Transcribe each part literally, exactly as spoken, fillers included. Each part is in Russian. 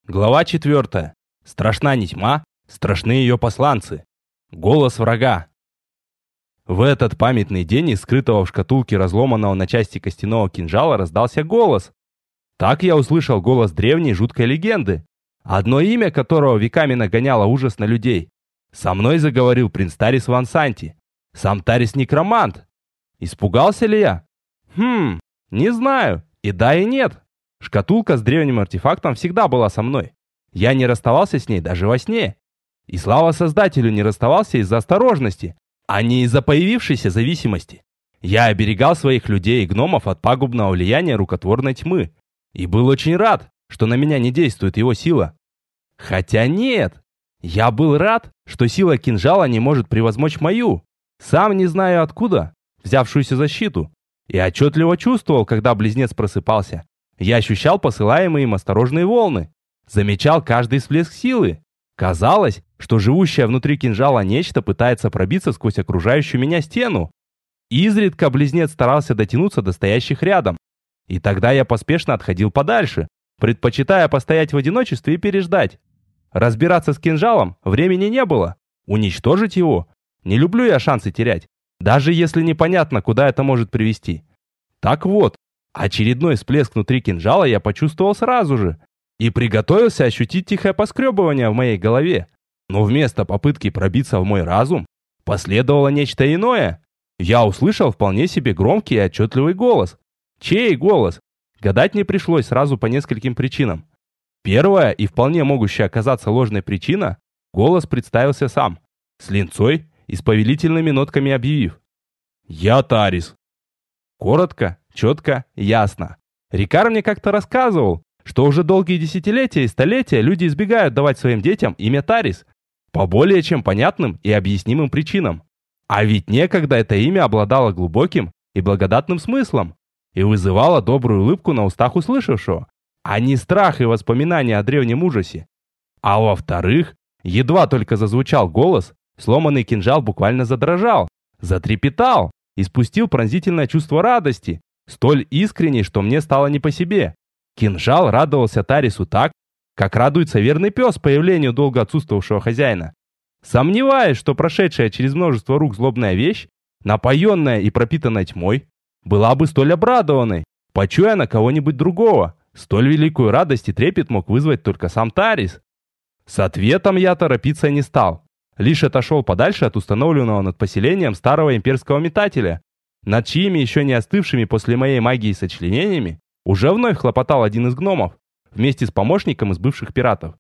Глава четвертая. Страшна не тьма, страшны ее посланцы. Голос врага. В этот памятный день из скрытого в шкатулке разломанного на части костяного кинжала раздался голос. Так я услышал голос древней жуткой легенды, одно имя которого веками нагоняло ужас на людей. Со мной заговорил принц Тарис Ван Санти, сам Тарис-некромант. Испугался ли я? Хм, не знаю, и да, и нет. Шкатулка с древним артефактом всегда была со мной. Я не расставался с ней даже во сне. И слава Создателю, не расставался из-за осторожности, а не из-за появившейся зависимости. Я оберегал своих людей и гномов от пагубного влияния рукотворной тьмы. И был очень рад, что на меня не действует его сила. Хотя нет, я был рад, что сила кинжала не может превозмочь мою, сам не знаю откуда, взявшуюся защиту. И отчетливо чувствовал, когда близнец просыпался. Я ощущал посылаемые им осторожные волны, замечал каждый всплеск силы. Казалось, что живущее внутри кинжала нечто пытается пробиться сквозь окружающую меня стену. Изредка близнец старался дотянуться до стоящих рядом. И тогда я поспешно отходил подальше, предпочитая постоять в одиночестве и переждать. Разбираться с кинжалом времени не было. Уничтожить его? Не люблю я шансы терять, даже если непонятно, куда это может привести. Так вот, очередной всплеск внутри кинжала я почувствовал сразу же и приготовился ощутить тихое поскребывание в моей голове. Но вместо попытки пробиться в мой разум, последовало нечто иное. Я услышал вполне себе громкий и отчетливый голос. Чей голос? Гадать не пришлось сразу по нескольким причинам. Первая и вполне могущая оказаться ложной причина – голос представился сам, с линцой и с повелительными нотками объявив: «Я Тарис». Коротко, четко, ясно. Рикар мне как-то рассказывал, что уже долгие десятилетия и столетия люди избегают давать своим детям имя Тарис по более чем понятным и объяснимым причинам. А ведь некогда это имя обладало глубоким и благодатным смыслом и вызывало добрую улыбку на устах услышавшего, а не страх и воспоминания о древнем ужасе. А во-вторых, едва только зазвучал голос, сломанный кинжал буквально задрожал, затрепетал и спустил пронзительное чувство радости, столь искренней, что мне стало не по себе. Кинжал радовался Тарису так, как радуется верный пес появлению долго отсутствовавшего хозяина. Сомневаюсь, что прошедшая через множество рук злобная вещь, напоенная и пропитанная тьмой, была бы столь обрадованной, почуя на кого-нибудь другого. Столь великую радость и трепет мог вызвать только сам Тарис. С ответом я торопиться не стал. Лишь отошел подальше от установленного над поселением старого имперского метателя, над чьими еще не остывшими после моей магии сочленениями уже вновь хлопотал один из гномов, вместе с помощником из бывших пиратов.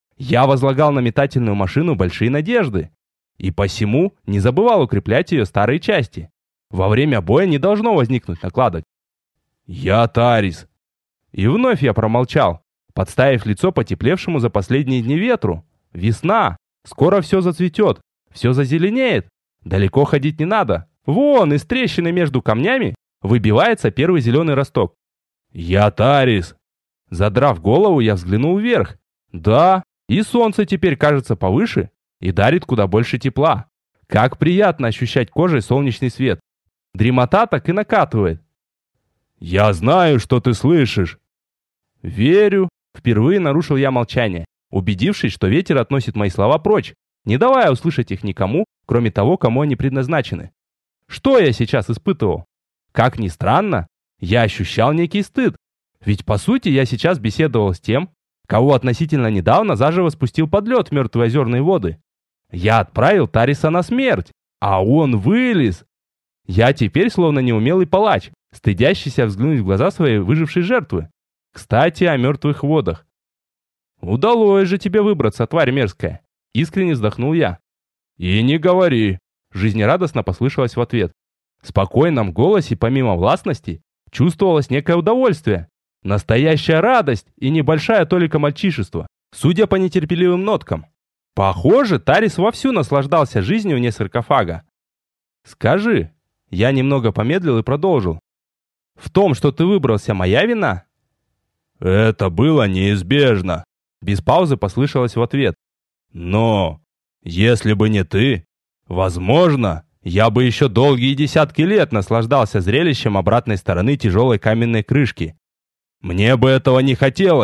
Я возлагал на метательную машину большие надежды, и посему не забывал укреплять ее старые части. Во время боя не должно возникнуть накладок. «Я Тарис». И вновь я промолчал, подставив лицо потеплевшему за последние дни ветру. Весна. Скоро все зацветет, все зазеленеет. Далеко ходить не надо. Вон, из трещины между камнями выбивается первый зеленый росток. «Я Тарис». Задрав голову, я взглянул вверх. Да, и солнце теперь кажется повыше и дарит куда больше тепла. Как приятно ощущать кожей солнечный свет. Дремота так и накатывает. «Я знаю, что ты слышишь». «Верю». Впервые нарушил я молчание, убедившись, что ветер относит мои слова прочь, не давая услышать их никому, кроме того, кому они предназначены. Что я сейчас испытывал? Как ни странно, я ощущал некий стыд. Ведь по сути я сейчас беседовал с тем, кого относительно недавно заживо спустил под лед в мертвые озерные воды. Я отправил Тариса на смерть, а он вылез. Я теперь словно неумелый палач, стыдящийся взглянуть в глаза своей выжившей жертвы. Кстати, о мертвых водах. «Удалось же тебе выбраться, тварь мерзкая!» Искренне вздохнул я. «И не говори!» Жизнерадостно послышалось в ответ. В спокойном голосе, помимо властности, чувствовалось некое удовольствие. Настоящая радость и небольшая толика мальчишества, судя по нетерпеливым ноткам. Похоже, Тарис вовсю наслаждался жизнью вне саркофага. «Скажи», я немного помедлил и продолжил. «В том, что ты выбрался, моя вина?» «Это было неизбежно», без паузы послышалось в ответ. «Но, если бы не ты, возможно, я бы еще долгие десятки лет наслаждался зрелищем обратной стороны тяжелой каменной крышки. Мне бы этого не хотелось,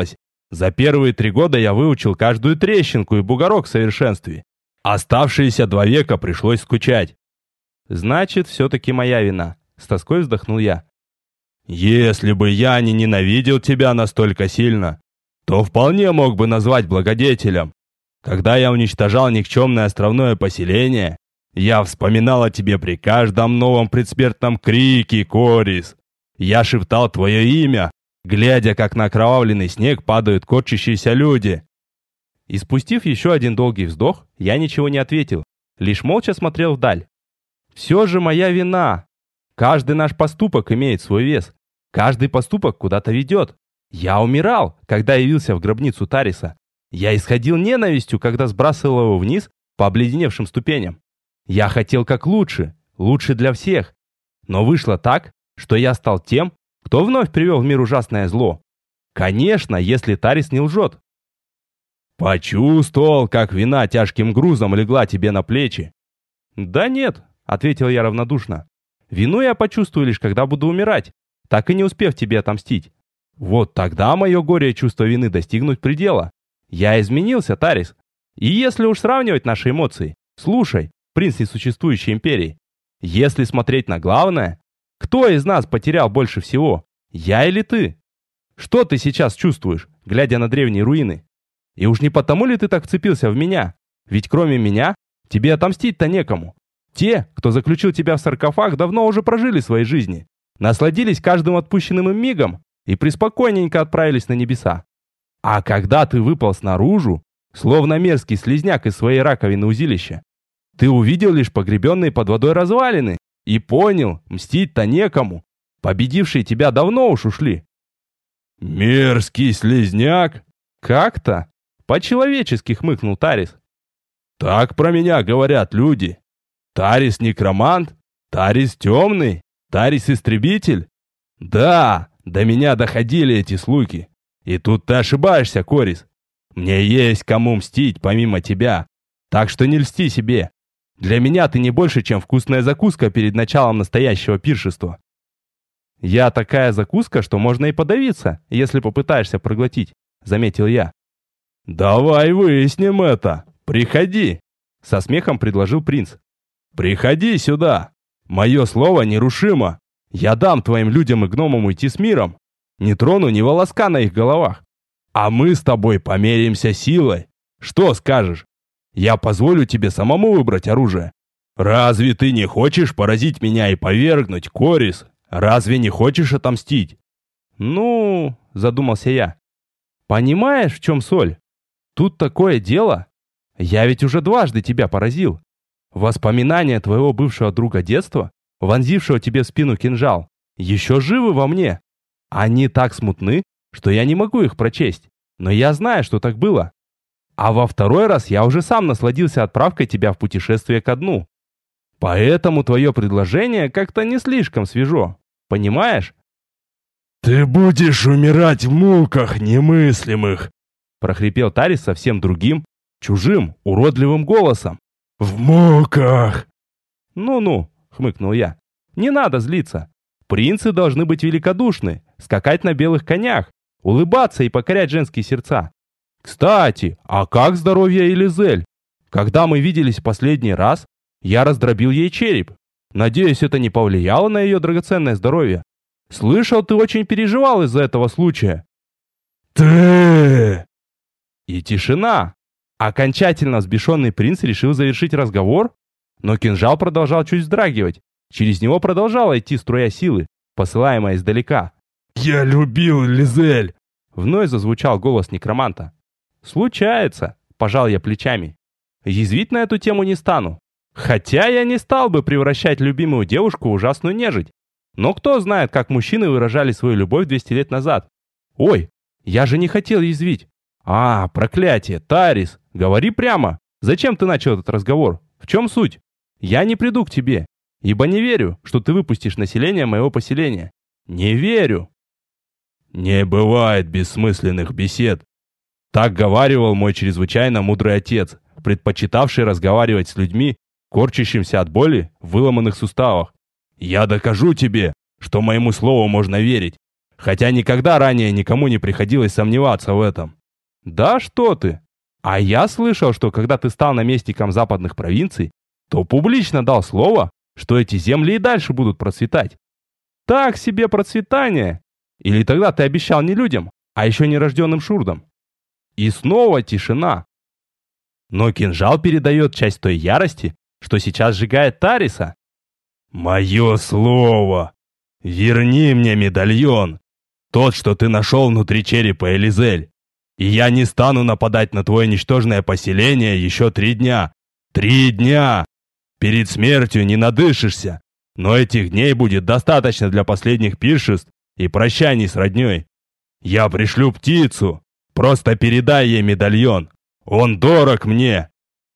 За первые три года я выучил каждую трещинку и бугорок в совершенстве. Оставшиеся два века пришлось скучать. Значит, все-таки моя вина. С тоской вздохнул я. Если бы я не ненавидел тебя настолько сильно, то вполне мог бы назвать благодетелем. Когда я уничтожал никчемное островное поселение, я вспоминал о тебе при каждом новом предсмертном крике, Корис. Я шептал твое имя, глядя, как на окровавленный снег падают корчащиеся люди. И спустив еще один долгий вздох, я ничего не ответил, лишь молча смотрел вдаль. Все же моя вина. Каждый наш поступок имеет свой вес. Каждый поступок куда-то ведет. Я умирал, когда явился в гробницу Тариса. Я исходил ненавистью, когда сбрасывал его вниз по обледеневшим ступеням. Я хотел как лучше, лучше для всех. Но вышло так, что я стал тем, кто вновь привел в мир ужасное зло. Конечно, если Тарис не лжет. Почувствовал, как вина тяжким грузом легла тебе на плечи? Да нет, ответил я равнодушно. Вину я почувствую лишь, когда буду умирать, так и не успев тебе отомстить. Вот тогда мое горе и чувство вины достигнут предела. Я изменился, Тарис. И если уж сравнивать наши эмоции, слушай, принц несуществующей империи, если смотреть на главное, кто из нас потерял больше всего, я или ты? Что ты сейчас чувствуешь, глядя на древние руины? И уж не потому ли ты так вцепился в меня? Ведь кроме меня, тебе отомстить-то некому. Те, кто заключил тебя в саркофаг, давно уже прожили свои жизни, насладились каждым отпущенным им мигом и преспокойненько отправились на небеса. А когда ты выпал снаружи, словно мерзкий слизняк из своей раковины узилища, ты увидел лишь погребенные под водой развалины и понял, мстить-то некому. Победившие тебя давно уж ушли. Мерзкий слизняк? Как-то? По-человечески хмыкнул Тарис. Так про меня говорят люди. Тарис некромант? Тарис темный? Тарис истребитель? Да, до меня доходили эти слухи. И тут ты ошибаешься, Корис. Мне есть кому мстить помимо тебя. Так что не льсти себе. Для меня ты не больше, чем вкусная закуска перед началом настоящего пиршества. Я такая закуска, что можно и подавиться, если попытаешься проглотить, заметил я. Давай выясним это. Приходи, со смехом предложил принц. Приходи сюда. Мое слово нерушимо. Я дам твоим людям и гномам уйти с миром. Не трону ни волоска на их головах. А мы с тобой померимся силой. Что скажешь? Я позволю тебе самому выбрать оружие. Разве ты не хочешь поразить меня и повергнуть, Корис? Разве не хочешь отомстить? Ну, задумался я. Понимаешь, в чем соль? Тут такое дело. Я ведь уже дважды тебя поразил. Воспоминания твоего бывшего друга детства, вонзившего тебе в спину кинжал, еще живы во мне. Они так смутны, что я не могу их прочесть. Но я знаю, что так было. А во второй раз я уже сам насладился отправкой тебя в путешествие ко дну. Поэтому твое предложение как-то не слишком свежо. Понимаешь? «Ты будешь умирать в муках немыслимых!» прохрипел Тарис совсем другим, чужим, уродливым голосом. «В муках!» «Ну-ну», — хмыкнул я, — «не надо злиться. Принцы должны быть великодушны, скакать на белых конях, улыбаться и покорять женские сердца. Кстати, а как здоровье Элизель? Когда мы виделись в последний раз, я раздробил ей череп. Надеюсь, это не повлияло на ее драгоценное здоровье. Слышал, ты очень переживал из-за этого случая». «Ты...» И тишина. Окончательно взбешенный принц решил завершить разговор, но кинжал продолжал чуть вздрагивать. Через него продолжала идти струя силы, посылаемая издалека. «Я любил Лизель!» Вновь зазвучал голос некроманта. «Случается», – пожал я плечами. «Язвить на эту тему не стану. Хотя я не стал бы превращать любимую девушку в ужасную нежить. Но кто знает, как мужчины выражали свою любовь двести лет назад. Ой, я же не хотел язвить. А, проклятие, Тарис, говори прямо. Зачем ты начал этот разговор? В чем суть? Я не приду к тебе, ибо не верю, что ты выпустишь население моего поселения. Не верю». «Не бывает бессмысленных бесед», — так говаривал мой чрезвычайно мудрый отец, предпочитавший разговаривать с людьми, корчащимся от боли в выломанных суставах. «Я докажу тебе, что моему слову можно верить, хотя никогда ранее никому не приходилось сомневаться в этом». Да что ты! А я слышал, что когда ты стал наместником западных провинций, то публично дал слово, что эти земли и дальше будут процветать. Так себе процветание! Или тогда ты обещал не людям, а еще нерожденным шурдам? И снова тишина. Но кинжал передает часть той ярости, что сейчас сжигает Тариса. «Мое слово! Верни мне медальон! Тот, что ты нашел внутри черепа Элизель! И я не стану нападать на твое ничтожное поселение еще три дня! Три дня! Перед смертью не надышишься, но этих дней будет достаточно для последних пиршеств и прощаний с родней. Я пришлю птицу, просто передай ей медальон, он дорог мне!»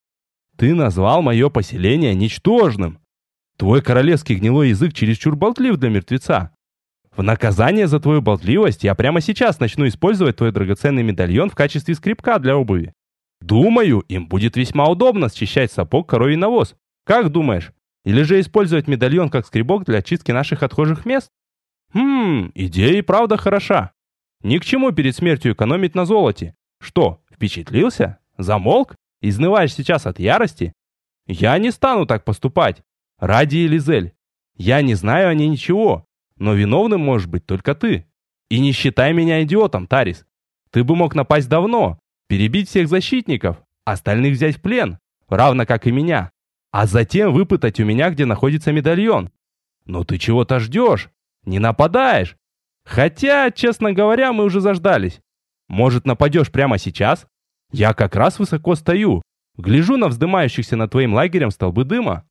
Ты назвал мое поселение ничтожным. Твой королевский гнилой язык чересчур болтлив для мертвеца. В наказание за твою болтливость я прямо сейчас начну использовать твой драгоценный медальон в качестве скребка для обуви. Думаю, им будет весьма удобно счищать сапог коровий навоз. Как думаешь? Или же использовать медальон как скребок для очистки наших отхожих мест? Хм, идея и правда хороша. Ни к чему перед смертью экономить на золоте. Что, впечатлился? Замолк? Изнываешь сейчас от ярости? Я не стану так поступать. Ради Элизель. Я не знаю о ней ничего, но виновным можешь быть только ты. И не считай меня идиотом, Тарис. Ты бы мог напасть давно, перебить всех защитников, остальных взять в плен, равно как и меня, а затем выпытать у меня, где находится медальон. Но ты чего-то ждешь, не нападаешь. Хотя, честно говоря, мы уже заждались. Может, нападешь прямо сейчас? Я как раз высоко стою, гляжу на вздымающихся над твоим лагерем столбы дыма.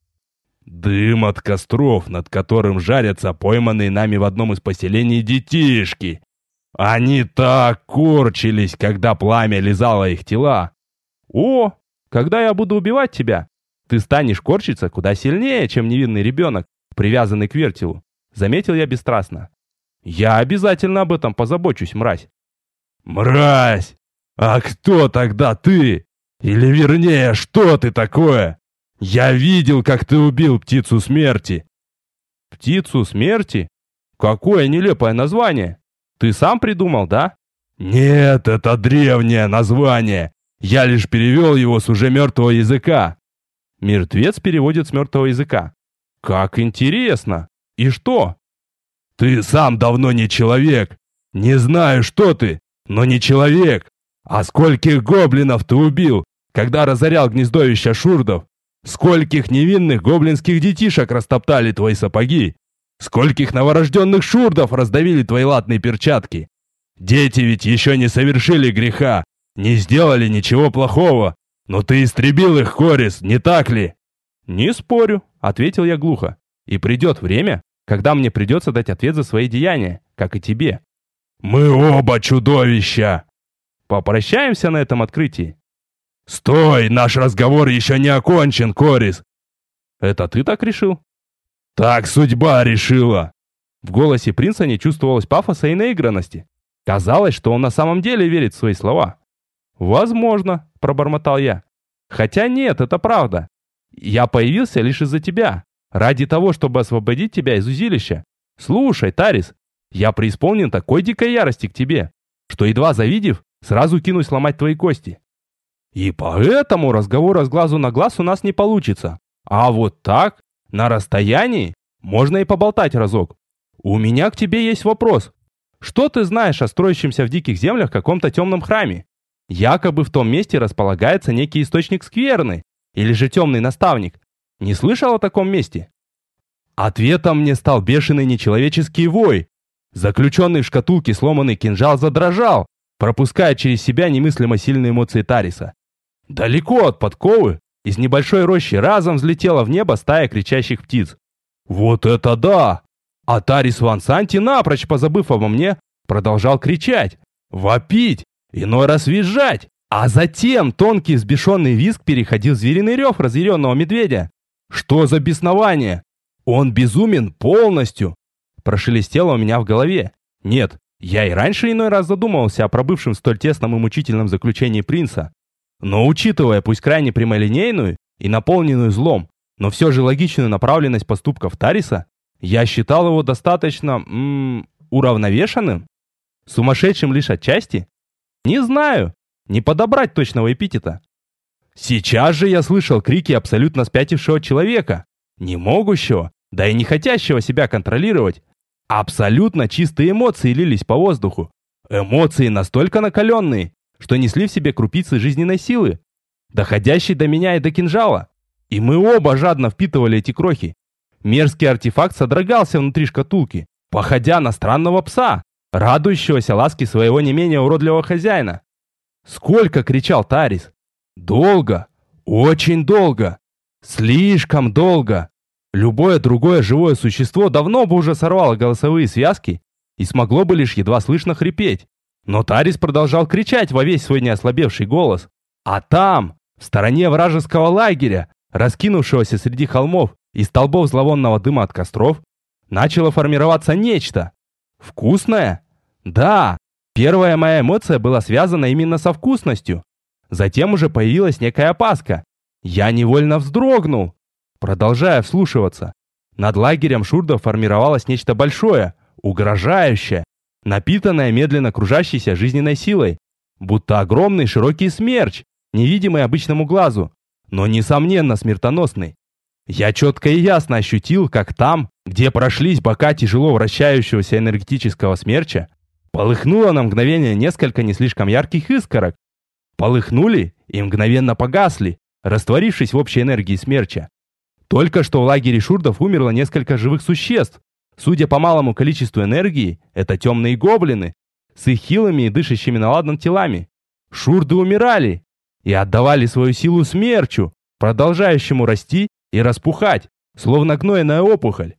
Дым от костров, над которым жарятся пойманные нами в одном из поселений детишки. Они так корчились, когда пламя лизало их тела. О, когда я буду убивать тебя, ты станешь корчиться куда сильнее, чем невинный ребенок, привязанный к вертелу, заметил я бесстрастно. Я обязательно об этом позабочусь, мразь. Мразь! А кто тогда ты? Или вернее, что ты такое? Я видел, как ты убил птицу смерти. Птицу смерти? Какое нелепое название. Ты сам придумал, да? Нет, это древнее название. Я лишь перевел его с уже мертвого языка. Мертвец переводит с мертвого языка. Как интересно. И что? Ты сам давно не человек. Не знаю, что ты, но не человек. А скольких гоблинов ты убил, когда разорял гнездовища шурдов? Скольких невинных гоблинских детишек растоптали твои сапоги? Скольких новорожденных шурдов раздавили твои латные перчатки? Дети ведь еще не совершили греха, не сделали ничего плохого, но ты истребил их, Корис, не так ли? Не спорю, ответил я глухо. И придет время, когда мне придется дать ответ за свои деяния, как и тебе. Мы оба чудовища! Попрощаемся на этом открытии. «Стой! Наш разговор еще не окончен, Корис!» «Это ты так решил?» «Так судьба решила!» В голосе принца не чувствовалось пафоса и наигранности. Казалось, что он на самом деле верит в свои слова. «Возможно», — пробормотал я. «Хотя нет, это правда. Я появился лишь из-за тебя, ради того, чтобы освободить тебя из узилища. Слушай, Тарис, я преисполнен такой дикой ярости к тебе, что, едва завидев, сразу кинусь ломать твои кости. И поэтому разговора с глазу на глаз у нас не получится. А вот так, на расстоянии, можно и поболтать разок. У меня к тебе есть вопрос. Что ты знаешь о строящемся в диких землях каком-то темном храме? Якобы в том месте располагается некий источник скверны, или же темный наставник. Не слышал о таком месте? Ответом мне стал бешеный нечеловеческий вой. Заключенный в шкатулке сломанный кинжал задрожал, пропуская через себя немыслимо сильные эмоции Тариса. Далеко от подковы из небольшой рощи разом взлетела в небо стая кричащих птиц. Вот это да! А Тарис Ван Санти, напрочь позабыв обо мне, продолжал кричать, вопить, иной раз визжать. А затем тонкий взбешенный визг переходил в звериный рев разъяренного медведя. Что за беснование? Он безумен полностью. Прошелестело у меня в голове. Нет, я и раньше иной раз задумывался о пробывшем в столь тесном и мучительном заключении принца. Но учитывая пусть крайне прямолинейную и наполненную злом, но все же логичную направленность поступков Тариса, я считал его достаточно м- уравновешенным. Сумасшедшим лишь отчасти? Не знаю. Не подобрать точного эпитета. Сейчас же я слышал крики абсолютно спятившего человека, не могущего, да и не хотящего себя контролировать. Абсолютно чистые эмоции лились по воздуху. Эмоции настолько накаленные, что несли в себе крупицы жизненной силы, доходящей до меня и до кинжала. И мы оба жадно впитывали эти крохи. Мерзкий артефакт содрогался внутри шкатулки, походя на странного пса, радующегося ласке своего не менее уродливого хозяина. Сколько кричал Тарис! Долго, очень долго, слишком долго. Любое другое живое существо давно бы уже сорвало голосовые связки и смогло бы лишь едва слышно хрипеть. Но Тарис продолжал кричать во весь свой неослабевший голос. А там, в стороне вражеского лагеря, раскинувшегося среди холмов и столбов зловонного дыма от костров, начало формироваться нечто. Вкусное? Да, первая моя эмоция была связана именно со вкусностью. Затем уже появилась некая опаска. Я невольно вздрогнул, продолжая вслушиваться. Над лагерем шурдов формировалось нечто большое, угрожающее, напитанное медленно кружащейся жизненной силой, будто огромный широкий смерч, невидимый обычному глазу, но несомненно смертоносный. Я четко и ясно ощутил, как там, где прошлись бока тяжело вращающегося энергетического смерча, полыхнуло на мгновение несколько не слишком ярких искорок. Полыхнули и мгновенно погасли, растворившись в общей энергии смерча. Только что в лагере шурдов умерло несколько живых существ. Судя по малому количеству энергии, это темные гоблины с их хилыми и дышащими на ладан телами. Шурды умирали и отдавали свою силу смерчу, продолжающему расти и распухать, словно гнойная опухоль.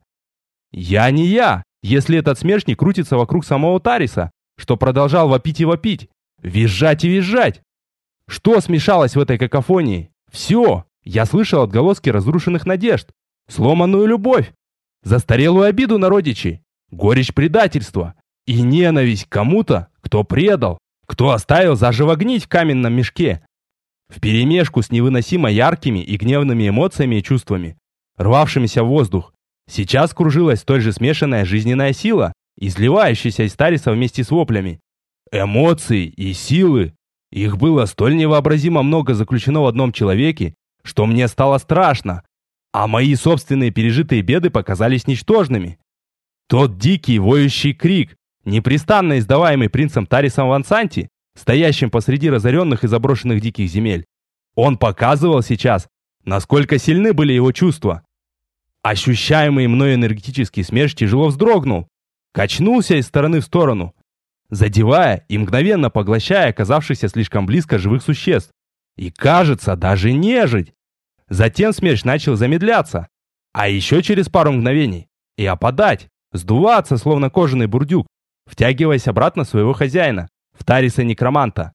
Я не я, если этот смерч не крутится вокруг самого Тариса, что продолжал вопить и вопить, визжать и визжать. Что смешалось в этой какофонии? Все. Я слышал отголоски разрушенных надежд, сломанную любовь, застарелую обиду на родичей, горечь предательства и ненависть к кому-то, кто предал, кто оставил заживо гнить в каменном мешке. Вперемешку с невыносимо яркими и гневными эмоциями и чувствами, рвавшимися в воздух, сейчас кружилась столь же смешанная жизненная сила, изливающаяся из Тариса вместе с воплями. Эмоции и силы. Их было столь невообразимо много заключено в одном человеке, что мне стало страшно, а мои собственные пережитые беды показались ничтожными. Тот дикий воющий крик, непрестанно издаваемый принцем Тарисом Вансанти, стоящим посреди разоренных и заброшенных диких земель, он показывал сейчас, насколько сильны были его чувства. Ощущаемый мною энергетический смерч тяжело вздрогнул, качнулся из стороны в сторону, задевая и мгновенно поглощая оказавшихся слишком близко живых существ. И, кажется, даже нежить. Затем смерч начал замедляться, а еще через пару мгновений и опадать, сдуваться, словно кожаный бурдюк, втягиваясь обратно в своего хозяина, в Тариса-некроманта.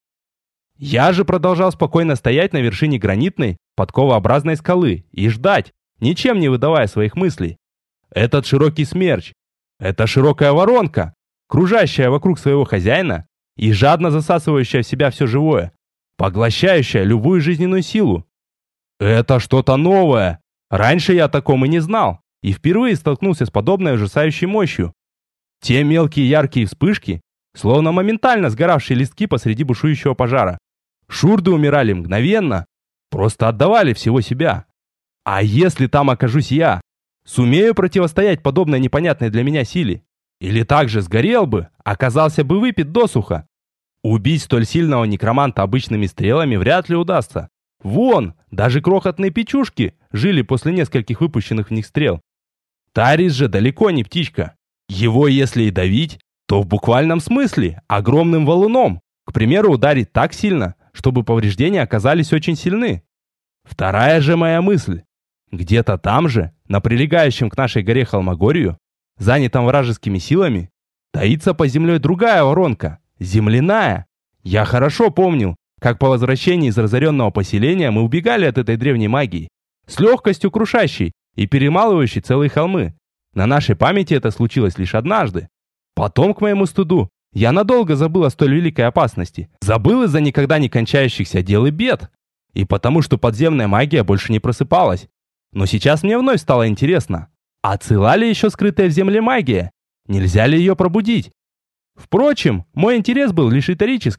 Я же продолжал спокойно стоять на вершине гранитной, подковообразной скалы и ждать, ничем не выдавая своих мыслей. Этот широкий смерч, эта широкая воронка, кружащая вокруг своего хозяина и жадно засасывающая в себя все живое, поглощающая любую жизненную силу. Это что-то новое. Раньше я о таком и не знал, и впервые столкнулся с подобной ужасающей мощью. Те мелкие яркие вспышки, словно моментально сгоравшие листки посреди бушующего пожара. Шурды умирали мгновенно, просто отдавали всего себя. А если там окажусь я, сумею противостоять подобной непонятной для меня силе? Или также сгорел бы, оказался бы выпит досуха? Убить столь сильного некроманта обычными стрелами вряд ли удастся. Вон, даже крохотные печушки жили после нескольких выпущенных в них стрел. Тарис же далеко не птичка. Его, если и давить, то в буквальном смысле огромным валуном, к примеру, ударить так сильно, чтобы повреждения оказались очень сильны. Вторая же моя мысль. Где-то там же, на прилегающем к нашей горе Холмогорию, занятом вражескими силами, таится под землей другая воронка, земляная. Я хорошо помнил, как по возвращении из разоренного поселения мы убегали от этой древней магии, с легкостью крушащей и перемалывающей целые холмы. На нашей памяти это случилось лишь однажды. Потом, к моему стыду, я надолго забыл о столь великой опасности. Забыл из-за никогда не кончающихся дел и бед. И потому, что подземная магия больше не просыпалась. Но сейчас мне вновь стало интересно, а цела ли еще скрытая в земле магия? Нельзя ли ее пробудить? Впрочем, мой интерес был лишь риторическим.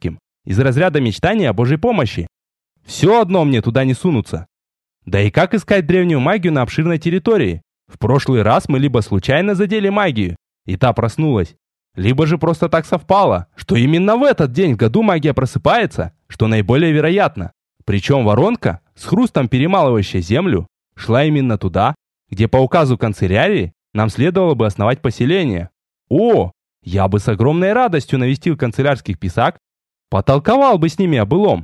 из разряда мечтаний о Божьей помощи. Все одно мне туда не сунуться. Да и как искать древнюю магию на обширной территории? В прошлый раз мы либо случайно задели магию, и та проснулась, либо же просто так совпало, что именно в этот день в году магия просыпается, что наиболее вероятно. Причем воронка, с хрустом перемалывающая землю, шла именно туда, где по указу канцелярии нам следовало бы основать поселение. О, я бы с огромной радостью навестил канцелярских писак, потолковал бы с ними о былом.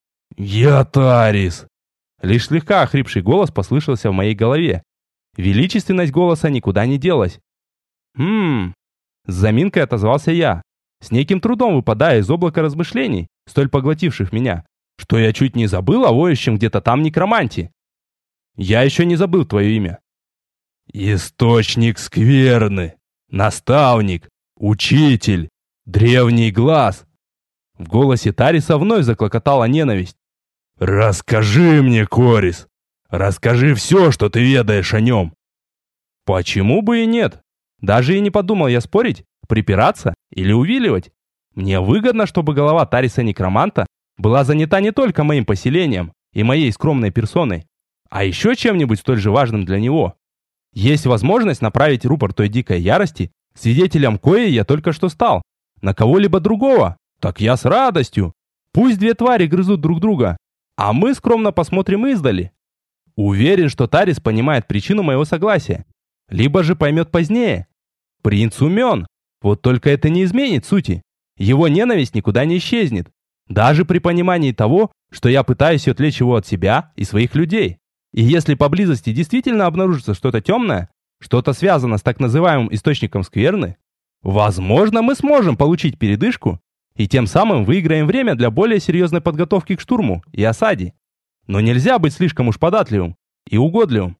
«Я Тарис!» Лишь слегка охрипший голос послышался в моей голове. Величественность голоса никуда не делась. «Хм...» С заминкой отозвался я, с неким трудом выпадая из облака размышлений, столь поглотивших меня, что я чуть не забыл о воющем где-то там некроманте. «Я еще не забыл твое имя». «Источник скверны, наставник, учитель, древний глаз». В голосе Тариса вновь заклокотала ненависть. «Расскажи мне, Корис, расскажи все, что ты ведаешь о нем». Почему бы и нет? Даже и не подумал я спорить, припираться или увиливать. Мне выгодно, чтобы голова Тариса-некроманта была занята не только моим поселением и моей скромной персоной, а еще чем-нибудь столь же важным для него. Есть возможность направить рупор той дикой ярости, свидетелем коей я только что стал, на кого-либо другого. Так я с радостью. Пусть две твари грызут друг друга, а мы скромно посмотрим издали. Уверен, что Тарис понимает причину моего согласия. Либо же поймет позднее. Принц умен. Вот только это не изменит сути. Его ненависть никуда не исчезнет. Даже при понимании того, что я пытаюсь отвлечь его от себя и своих людей. И если поблизости действительно обнаружится что-то темное, что-то связано с так называемым источником скверны, возможно, мы сможем получить передышку и тем самым выиграем время для более серьезной подготовки к штурму и осаде. Но нельзя быть слишком уж податливым и угодливым.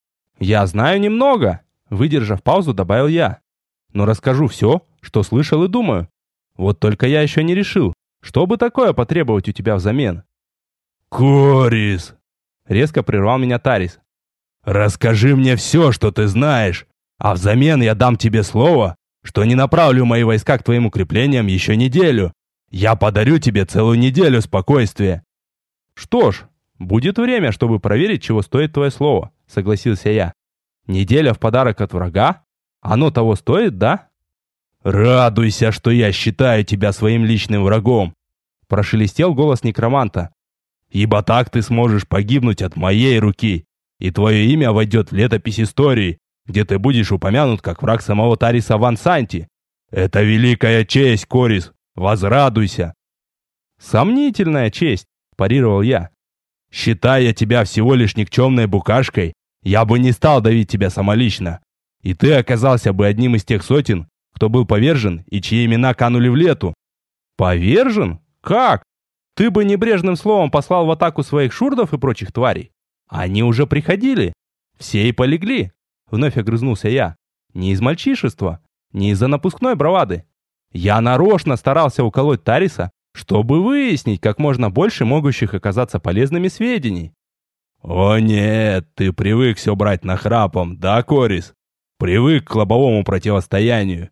Я знаю немного, выдержав паузу, добавил я. Но расскажу все, что слышал и думаю. Вот только я еще не решил, что бы такое потребовать у тебя взамен. «Корис!» — резко прервал меня Тарис. «Расскажи мне все, что ты знаешь, а взамен я дам тебе слово, что не направлю мои войска к твоим укреплениям еще неделю. Я подарю тебе целую неделю спокойствия». «Что ж, будет время, чтобы проверить, чего стоит твое слово», — согласился я. «Неделя в подарок от врага? Оно того стоит, да?» «Радуйся, что я считаю тебя своим личным врагом», — прошелестел голос некроманта. «Ибо так ты сможешь погибнуть от моей руки, и твое имя войдет в летопись истории, где ты будешь упомянут как враг самого Тариса Ван Санти. Это великая честь, Корис, возрадуйся». «Сомнительная честь», – парировал я. «Считая тебя всего лишь никчемной букашкой, я бы не стал давить тебя самолично, и ты оказался бы одним из тех сотен, кто был повержен и чьи имена канули в лету». «Повержен? Как? Ты бы небрежным словом послал в атаку своих шурдов и прочих тварей. Они уже приходили. Все и полегли». Вновь огрызнулся я. Не из мальчишества, не из-за напускной бравады. Я нарочно старался уколоть Тариса, чтобы выяснить как можно больше могущих оказаться полезными сведений. «О нет, ты привык все брать нахрапом, да, Корис? Привык к лобовому противостоянию.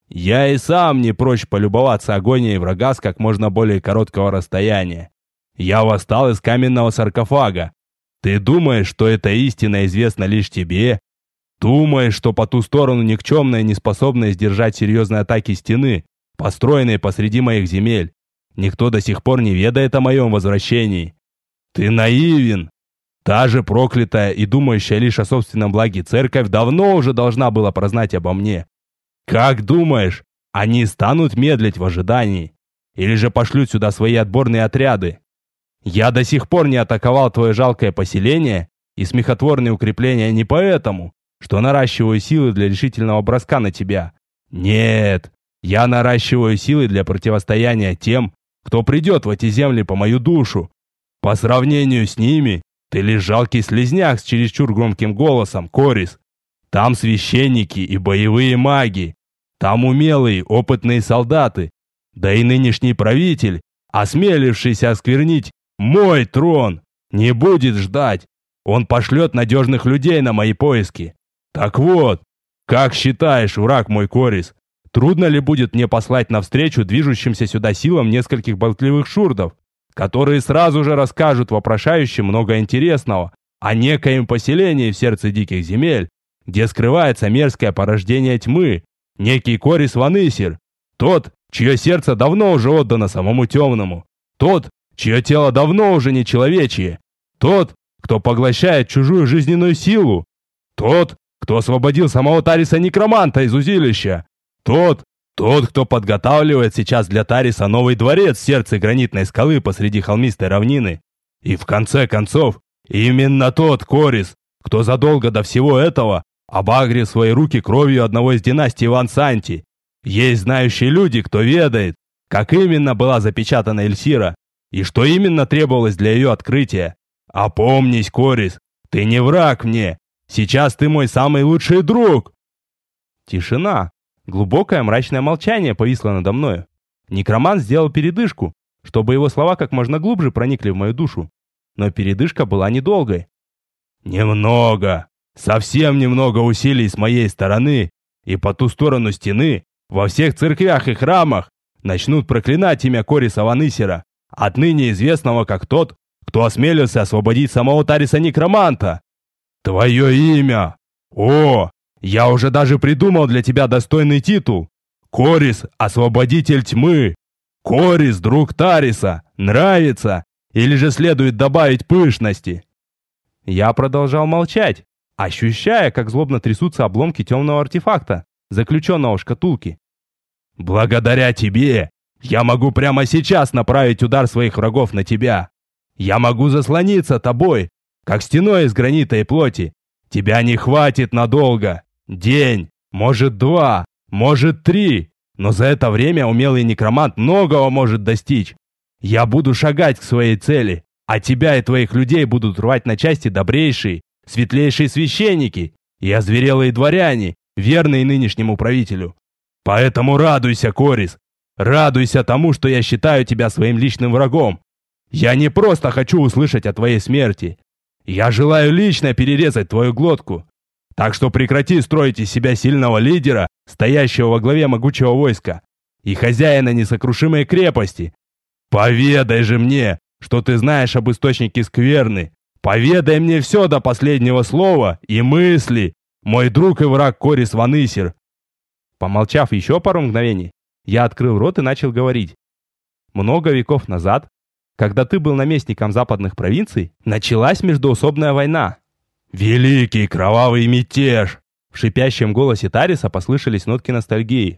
Я и сам не прочь полюбоваться агонией врага с как можно более короткого расстояния. Я восстал из каменного саркофага. Ты думаешь, что эта истина известна лишь тебе? Думаешь, что по ту сторону никчемная, неспособная сдержать серьезные атаки стены, построенные посреди моих земель, никто до сих пор не ведает о моем возвращении? Ты наивен. Та же проклятая и думающая лишь о собственном благе церковь давно уже должна была прознать обо мне. Как думаешь, они станут медлить в ожидании? Или же пошлют сюда свои отборные отряды? Я до сих пор не атаковал твое жалкое поселение и смехотворные укрепления не поэтому, что наращиваю силы для решительного броска на тебя. Нет, я наращиваю силы для противостояния тем, кто придет в эти земли по мою душу. По сравнению с ними, ты лишь жалкий слизняк с чересчур громким голосом, Корис. Там священники и боевые маги. Там умелые, опытные солдаты. Да и нынешний правитель, осмелившийся осквернить мой трон, не будет ждать. Он пошлет надежных людей на мои поиски. Так вот, как считаешь, враг мой Корис, Трудно ли будет мне послать навстречу движущимся сюда силам нескольких болтливых шурдов, которые сразу же расскажут вопрошающим много интересного о некоем поселении в сердце диких земель, где скрывается мерзкое порождение тьмы, некий Корис Ванысир, тот, чье сердце давно уже отдано самому темному, тот, чье тело давно уже не человечье, тот, кто поглощает чужую жизненную силу, тот, кто освободил самого Тариса Некроманта из узилища, тот, тот, кто подготавливает сейчас для Тариса новый дворец в сердце гранитной скалы посреди холмистой равнины. И в конце концов, именно тот Корис, кто задолго до всего этого обагрил свои руки кровью одного из династии Вансанти. Есть знающие люди, кто ведает, как именно была запечатана Эльсира и что именно требовалось для ее открытия. Опомнись, Корис, ты не враг мне. Сейчас ты мой самый лучший друг. Тишина. Глубокое мрачное молчание повисло надо мною. Некромант сделал передышку, чтобы его слова как можно глубже проникли в мою душу. Но передышка была недолгой. Немного, совсем немного усилий с моей стороны, и по ту сторону стены, во всех церквях и храмах, начнут проклинать имя Кориса Ванысира, отныне известного как тот, кто осмелился освободить самого Тариса Некроманта. Твое имя! О, я уже даже придумал для тебя достойный титул. Корис, освободитель тьмы. Корис, друг Тариса. Нравится? Или же следует добавить пышности? Я продолжал молчать, ощущая, как злобно трясутся обломки темного артефакта, заключенного в шкатулке. Благодаря тебе я могу прямо сейчас направить удар своих врагов на тебя. Я могу заслониться тобой, как стеной из гранита и плоти. Тебя не хватит надолго. День, может два, может три. Но за это время умелый некромант многого может достичь. Я буду шагать к своей цели, а тебя и твоих людей будут рвать на части добрейшие, светлейшие священники и озверелые дворяне, верные нынешнему правителю. Поэтому радуйся, Корис, радуйся тому, что я считаю тебя своим личным врагом. Я не просто хочу услышать о твоей смерти. Я желаю лично перерезать твою глотку. Так что прекрати строить из себя сильного лидера, стоящего во главе могучего войска, и хозяина несокрушимой крепости. Поведай же мне, что ты знаешь об источнике скверны. Поведай мне все до последнего слова и мысли, мой друг и враг Корис Ванысир. Помолчав еще пару мгновений, я открыл рот и начал говорить. Много веков назад, когда ты был наместником западных провинций, началась междоусобная война. Великий кровавый мятеж! В шипящем голосе Тариса послышались нотки ностальгии.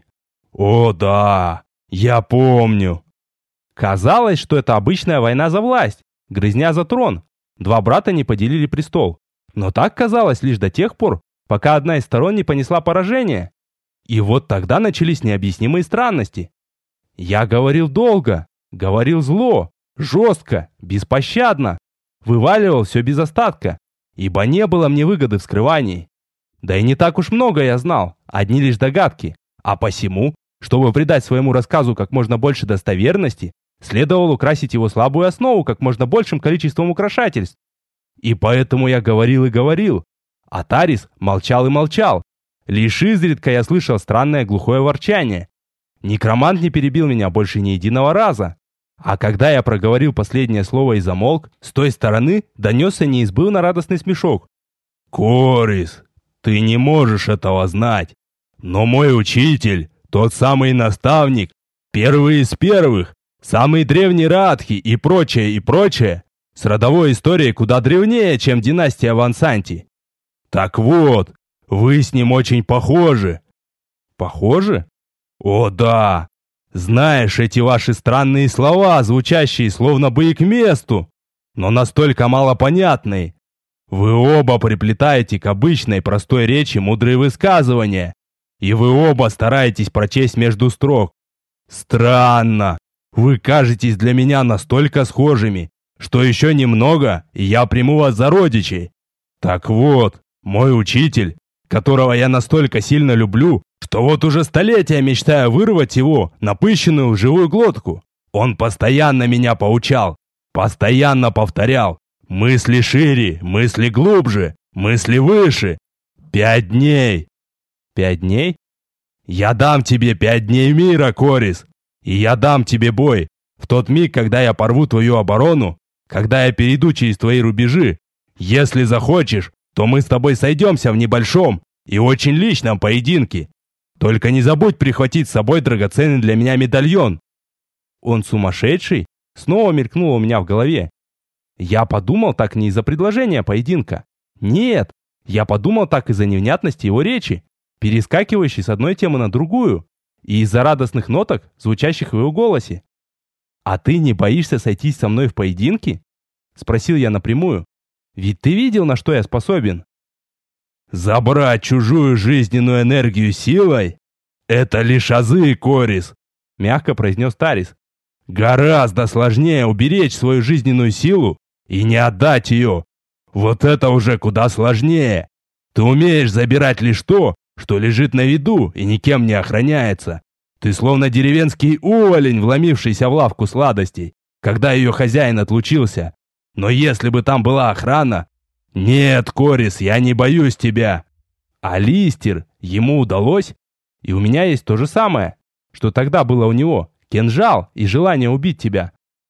О да, я помню. Казалось, что это обычная война за власть, грызня за трон. Два брата не поделили престол. Но так казалось лишь до тех пор, пока одна из сторон не понесла поражение. И вот тогда начались необъяснимые странности. Я говорил долго, говорил зло, жестко, беспощадно. Вываливал все без остатка, ибо не было мне выгоды в скрывании. Да и не так уж много я знал, одни лишь догадки. А посему, чтобы придать своему рассказу как можно больше достоверности, следовало украсить его слабую основу как можно большим количеством украшательств. И поэтому я говорил и говорил, а Тарис молчал и молчал. Лишь изредка я слышал странное глухое ворчание. Некромант не перебил меня больше ни единого раза. А когда я проговорил последнее слово и замолк, с той стороны донесся неизбывно радостный смешок. «Корис, ты не можешь этого знать, но мой учитель, тот самый наставник, первый из первых, самый древний Радхи и прочее, и прочее, с родовой историей куда древнее, чем династия Вансанти. Так вот, вы с ним очень похожи». «Похожи?» «О да! Знаешь, эти ваши странные слова, звучащие словно бы и к месту, но настолько малопонятные. Вы оба приплетаете к обычной простой речи мудрые высказывания, и вы оба стараетесь прочесть между строк. Странно, вы кажетесь для меня настолько схожими, что еще немного, и я приму вас за родичей. Так вот, мой учитель, которого я настолько сильно люблю, что вот уже столетия мечтаю вырвать его напыщенную лживую глотку. Он постоянно меня поучал, постоянно повторял: мысли шире, мысли глубже, мысли выше. Пять дней. Пять дней? Я дам тебе пять дней мира, Корис, и я дам тебе бой. В тот миг, когда я порву твою оборону, когда я перейду через твои рубежи, если захочешь, то мы с тобой сойдемся в небольшом и очень личном поединке. Только не забудь прихватить с собой драгоценный для меня медальон». «Он сумасшедший?» Снова мелькнуло у меня в голове. Я подумал так не из-за предложения поединка. Нет, я подумал так из-за невнятности его речи, перескакивающей с одной темы на другую, и из-за радостных ноток, звучащих в его голосе. «А ты не боишься сойтись со мной в поединке?» Спросил я напрямую. «Ведь ты видел, на что я способен?» «Забрать чужую жизненную энергию силой — это лишь азы, Корис», мягко произнес Тарис. «Гораздо сложнее уберечь свою жизненную силу и не отдать ее. Вот это уже куда сложнее. Ты умеешь забирать лишь то, что лежит на виду и никем не охраняется. Ты словно деревенский уволень, вломившийся в лавку сладостей, когда ее хозяин отлучился. Но если бы там была охрана... Нет, Корис, я не боюсь тебя». А Листер, ему удалось, и у меня есть то же самое, что тогда было у него, кинжал и желание убить тебя.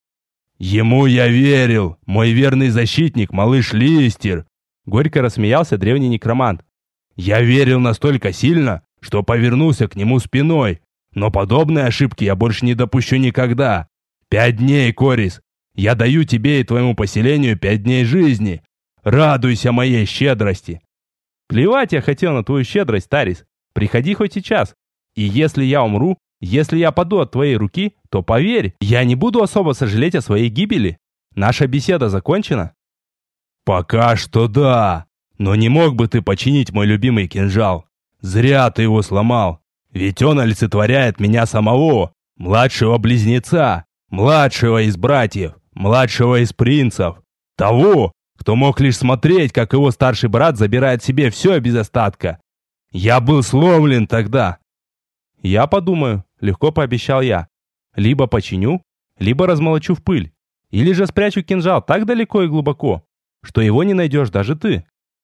«Ему я верил, мой верный защитник, малыш Листер», горько рассмеялся древний некромант. «Я верил настолько сильно, что повернулся к нему спиной, но подобной ошибки я больше не допущу никогда. Пять дней, Корис, я даю тебе и твоему поселению пять дней жизни. Радуйся моей щедрости». «Плевать я хотел на твою щедрость, Тарис. Приходи хоть сейчас. И если я умру, если я паду от твоей руки, то поверь, я не буду особо сожалеть о своей гибели. Наша беседа закончена». «Пока что да. Но не мог бы ты починить мой любимый кинжал? Зря ты его сломал. Ведь он олицетворяет меня самого, младшего близнеца, младшего из братьев, младшего из принцев. Того, кто мог лишь смотреть, как его старший брат забирает себе все без остатка. Я был сломлен тогда». «Я подумаю», — легко пообещал я. «Либо починю, либо размолочу в пыль. Или же спрячу кинжал так далеко и глубоко, что его не найдешь даже ты».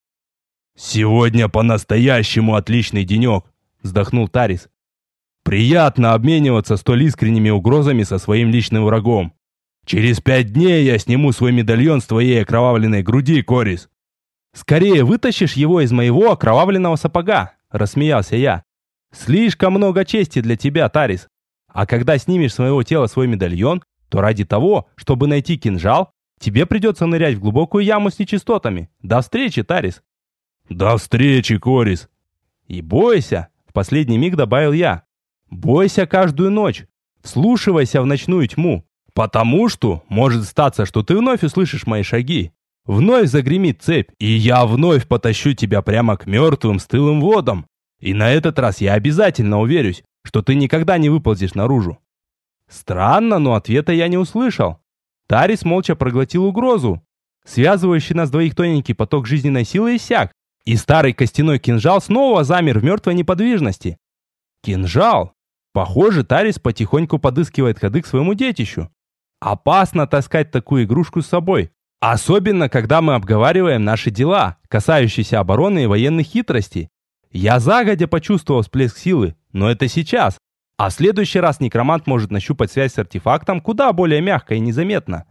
«Сегодня по-настоящему отличный денек», — вздохнул Тарис. «Приятно обмениваться столь искренними угрозами со своим личным врагом. Через пять дней я сниму свой медальон с твоей окровавленной груди, Корис». «Скорее вытащишь его из моего окровавленного сапога», — рассмеялся я. «Слишком много чести для тебя, Тарис. А когда снимешь с моего тела свой медальон, то ради того, чтобы найти кинжал, тебе придется нырять в глубокую яму с нечистотами. До встречи, Тарис». «До встречи, Корис». «И бойся», — в последний миг добавил я. «Бойся каждую ночь. Вслушивайся в ночную тьму. Потому что может статься, что ты вновь услышишь мои шаги. Вновь загремит цепь, и я вновь потащу тебя прямо к мертвым стылым водам. И на этот раз я обязательно уверюсь, что ты никогда не выползешь наружу». Странно, но ответа я не услышал. Тарис молча проглотил угрозу. Связывающий нас двоих тоненький поток жизненной силы иссяк, и старый костяной кинжал снова замер в мертвой неподвижности. Кинжал! Похоже, Тарис потихоньку подыскивает ходы к своему детищу. Опасно таскать такую игрушку с собой. Особенно, когда мы обговариваем наши дела, касающиеся обороны и военных хитростей. Я загодя почувствовал всплеск силы, но это сейчас. А в следующий раз некромант может нащупать связь с артефактом куда более мягко и незаметно.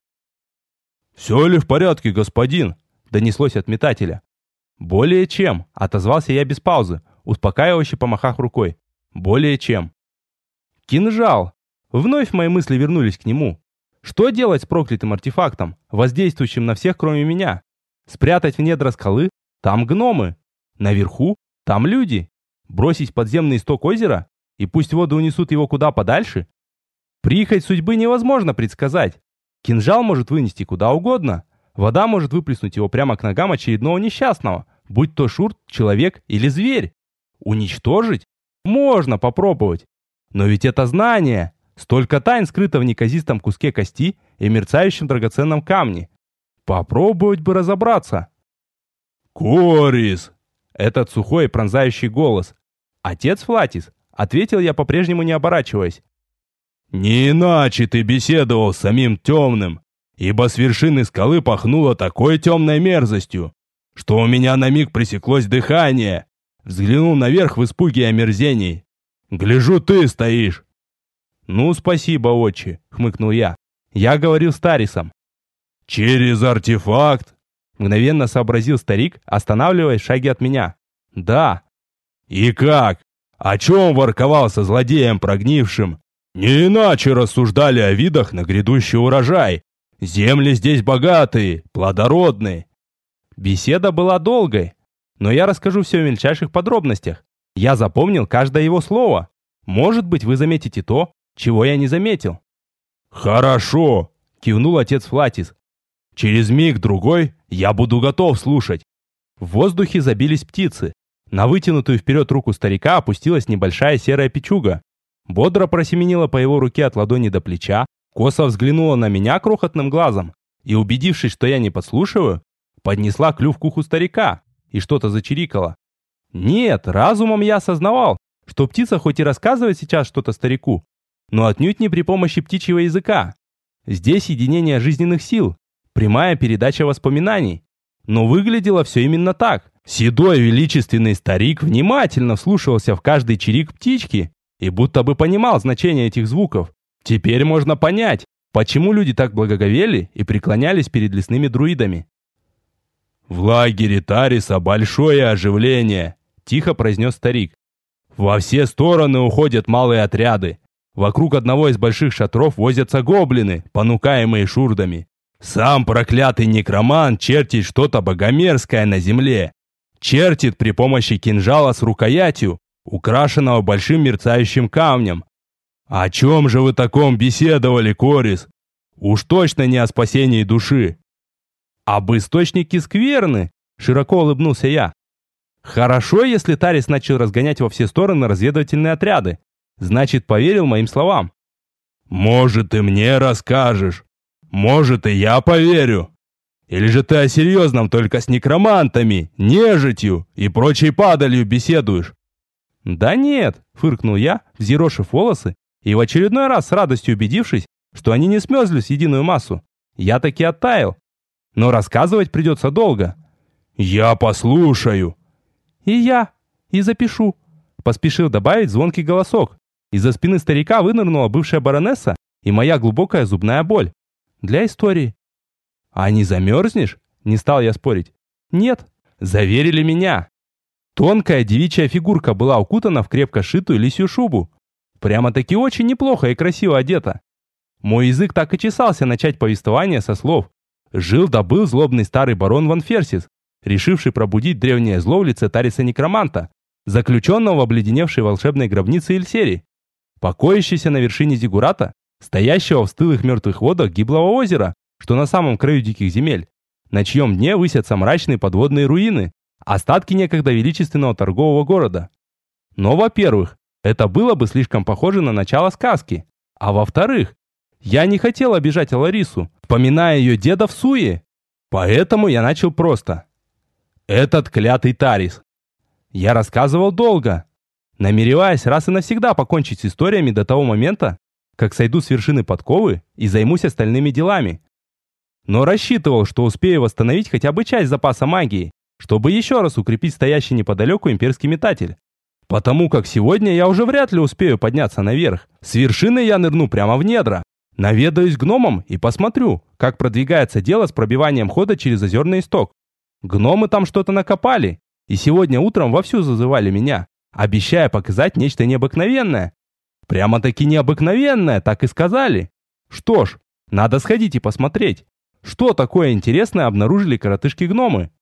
«Все ли в порядке, господин?» — донеслось от метателя. «Более чем», — отозвался я без паузы, успокаивающе помахав рукой. «Более чем». Кинжал. Вновь мои мысли вернулись к нему. Что делать с проклятым артефактом, воздействующим на всех, кроме меня? Спрятать в недра скалы? Там гномы. Наверху? Там люди. Бросить в подземный исток озера? И пусть воды унесут его куда подальше? Прихоть судьбы невозможно предсказать. Кинжал может вынести куда угодно. Вода может выплеснуть его прямо к ногам очередного несчастного, будь то шурт, человек или зверь. Уничтожить? Можно попробовать. Но ведь это знание. Столько тайн скрыто в неказистом куске кости и мерцающем драгоценном камне. Попробовать бы разобраться. «Корис!» Этот сухой пронзающий голос. «Отец Флатис», — ответил я, по-прежнему не оборачиваясь. «Не иначе ты беседовал с самим темным, ибо с вершины скалы пахнуло такой темной мерзостью, что у меня на миг пресеклось дыхание. Взглянул наверх в испуге и омерзении. Гляжу, ты стоишь!» «Ну, спасибо, отче», — хмыкнул я. «Я говорил с Тарисом». «Через артефакт?» — мгновенно сообразил старик, останавливаясь в шаге от меня. «Да». «И как? О чем ворковал со злодеем прогнившим? Не иначе рассуждали о видах на грядущий урожай. Земли здесь богатые, плодородные». Беседа была долгой, но я расскажу все в мельчайших подробностях. Я запомнил каждое его слово. Может быть, вы заметите то, чего я не заметил. «Хорошо», — кивнул отец Флатис. «Через миг-другой я буду готов слушать». В воздухе забились птицы. На вытянутую вперед руку старика опустилась небольшая серая печуга. Бодро просеменила по его руке от ладони до плеча, косо взглянула на меня крохотным глазом и, убедившись, что я не подслушиваю, поднесла клюв к уху старика и что-то зачирикала. Нет, разумом я осознавал, что птица хоть и рассказывает сейчас что-то старику, но отнюдь не при помощи птичьего языка. Здесь единение жизненных сил, прямая передача воспоминаний. Но выглядело все именно так. Седой величественный старик внимательно вслушивался в каждый чирик птички и будто бы понимал значение этих звуков. Теперь можно понять, почему люди так благоговели и преклонялись перед лесными друидами. «В лагере Тариса большое оживление», — тихо произнес старик. «Во все стороны уходят малые отряды. Вокруг одного из больших шатров возятся гоблины, понукаемые шурдами. Сам проклятый некромант чертит что-то богомерзкое на земле. Чертит при помощи кинжала с рукоятью, украшенного большим мерцающим камнем. О чем же вы таком беседовали, Корис? Уж точно не о спасении души». «Об источнике скверны», — широко улыбнулся я. «Хорошо, если Тарис начал разгонять во все стороны разведывательные отряды. Значит, поверил моим словам». «Может, ты мне расскажешь. Может, и я поверю. Или же ты о серьезном только с некромантами, нежитью и прочей падалью беседуешь?» «Да нет», — фыркнул я, взъерошив волосы, и в очередной раз с радостью убедившись, что они не смёзлись в единую массу. Я таки оттаял. Но рассказывать придется долго. «Я послушаю». «И я. И запишу», — поспешил добавить звонкий голосок. Из-за спины старика вынырнула бывшая баронесса и моя глубокая зубная боль. Для истории. «А не замерзнешь?» — не стал я спорить. «Нет». Заверили меня. Тонкая девичья фигурка была укутана в крепко сшитую лисью шубу. Прямо-таки очень неплохо и красиво одета. Мой язык так и чесался начать повествование со слов. Жил да был злобный старый барон Ван Ферсис, решивший пробудить древнее зло в лице Тариса-некроманта, заключенного в обледеневшей волшебной гробнице Эльсери, покоящийся на вершине зиггурата, стоящего в стылых мертвых водах гиблого озера, что на самом краю диких земель, на чьем дне высятся мрачные подводные руины, остатки некогда величественного торгового города. Но, во-первых, это было бы слишком похоже на начало сказки, а во-вторых, я не хотел обижать Аларису, вспоминая ее деда в суе. Поэтому я начал просто. Этот клятый Тарис. Я рассказывал долго, намереваясь раз и навсегда покончить с историями до того момента, как сойду с вершины подковы и займусь остальными делами. Но рассчитывал, что успею восстановить хотя бы часть запаса магии, чтобы еще раз укрепить стоящий неподалеку имперский метатель. Потому как сегодня я уже вряд ли успею подняться наверх. С вершины я нырну прямо в недра. Наведаюсь гномам и посмотрю, как продвигается дело с пробиванием хода через озерный исток. Гномы там что-то накопали, и сегодня утром вовсю зазывали меня, обещая показать нечто необыкновенное. Прямо-таки необыкновенное, так и сказали. Что ж, надо сходить и посмотреть, что такое интересное обнаружили коротышки-гномы.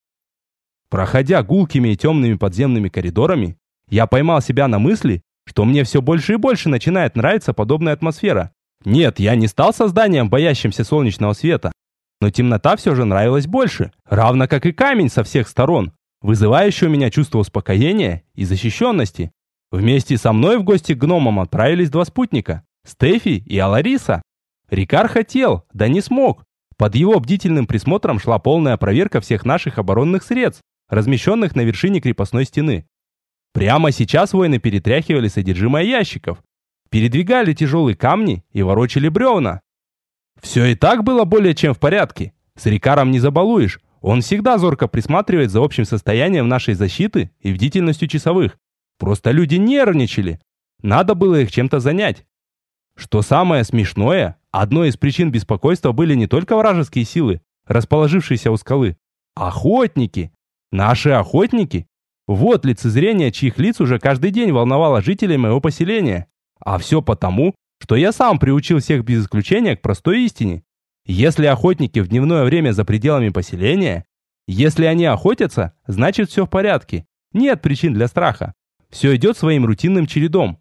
Проходя гулкими и темными подземными коридорами, я поймал себя на мысли, что мне все больше и больше начинает нравиться подобная атмосфера. Нет, я не стал созданием, боящимся солнечного света, но темнота все же нравилась больше, равно как и камень со всех сторон, вызывающий у меня чувство успокоения и защищенности. Вместе со мной в гости к гномам отправились два спутника, Стефи и Алариса. Рикар хотел, да не смог. Под его бдительным присмотром шла полная проверка всех наших оборонных средств, размещенных на вершине крепостной стены. Прямо сейчас воины перетряхивали содержимое ящиков, передвигали тяжелые камни и ворочали бревна. Все и так было более чем в порядке. С Рикаром не забалуешь. Он всегда зорко присматривает за общим состоянием нашей защиты и бдительностью часовых. Просто люди нервничали. Надо было их чем-то занять. Что самое смешное, одной из причин беспокойства были не только вражеские силы, расположившиеся у скалы. Охотники! Наши охотники! Вот лицезрение, чьих лиц уже каждый день волновало жителей моего поселения. А все потому, что я сам приучил всех без исключения к простой истине. Если охотники в дневное время за пределами поселения, если они охотятся, значит все в порядке. Нет причин для страха. Все идет своим рутинным чередом.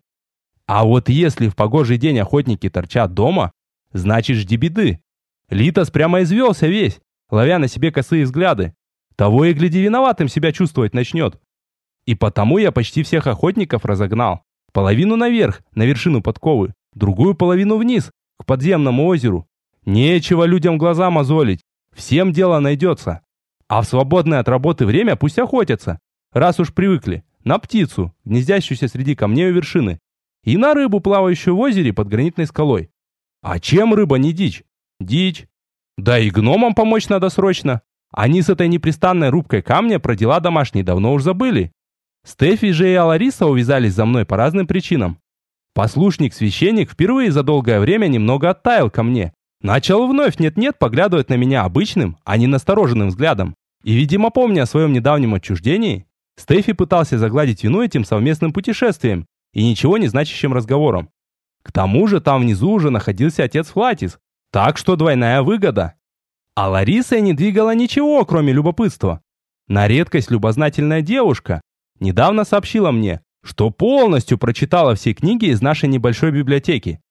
А вот если в погожий день охотники торчат дома, значит жди беды. Литос прямо извелся весь, ловя на себе косые взгляды. Того и гляди, виноватым себя чувствовать начнет. И потому я почти всех охотников разогнал. Половину наверх, на вершину подковы, другую половину вниз, к подземному озеру. Нечего людям глаза мозолить, всем дело найдется. А в свободное от работы время пусть охотятся, раз уж привыкли, на птицу, гнездящуюся среди камней у вершины, и на рыбу, плавающую в озере под гранитной скалой. А чем рыба не дичь? Дичь. Да и гномам помочь надо срочно. Они с этой непрестанной рубкой камня про дела домашние давно уж забыли. Стефи же и Алариса увязались за мной по разным причинам. Послушник-священник впервые за долгое время немного оттаял ко мне. Начал вновь нет-нет поглядывать на меня обычным, а не настороженным взглядом. И, видимо, помня о своем недавнем отчуждении, Стефи пытался загладить вину этим совместным путешествием и ничего не значащим разговором. К тому же там внизу уже находился отец Флатис, так что двойная выгода. А Лариса не двигала ничего, кроме любопытства. На редкость любознательная девушка недавно сообщила мне, что полностью прочитала все книги из нашей небольшой библиотеки.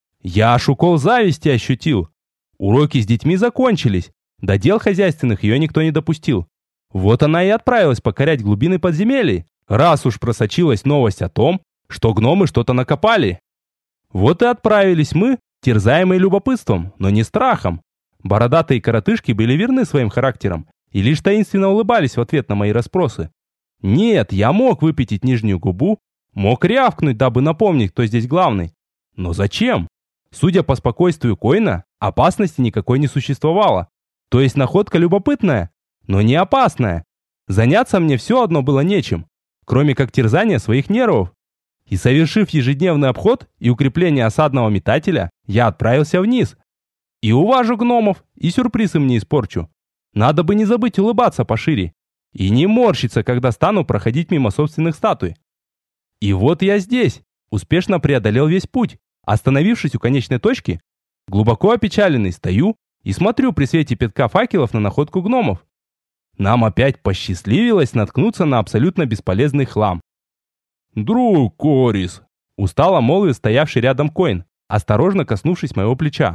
Я аж укол зависти ощутил. Уроки с детьми закончились, до дел хозяйственных ее никто не допустил. Вот она и отправилась покорять глубины подземелий, раз уж просочилась новость о том, что гномы что-то накопали. Вот и отправились мы, терзаемые любопытством, но не страхом. Бородатые коротышки были верны своим характерам и лишь таинственно улыбались в ответ на мои расспросы. Нет, я мог выпятить нижнюю губу, мог рявкнуть, дабы напомнить, кто здесь главный. Но зачем? Судя по спокойствию Койна, опасности никакой не существовало. То есть находка любопытная, но не опасная. Заняться мне все одно было нечем, кроме как терзания своих нервов. И совершив ежедневный обход и укрепление осадного метателя, я отправился вниз. И уважу гномов, и сюрприз им не испорчу. Надо бы не забыть улыбаться пошире. И не морщиться, когда стану проходить мимо собственных статуй. И вот я здесь, успешно преодолел весь путь. Остановившись у конечной точки, глубоко опечаленный стою и смотрю при свете пятка факелов на находку гномов. Нам опять посчастливилось наткнуться на абсолютно бесполезный хлам. «Друг Корис», — устало молвил стоявший рядом Койн, осторожно коснувшись моего плеча.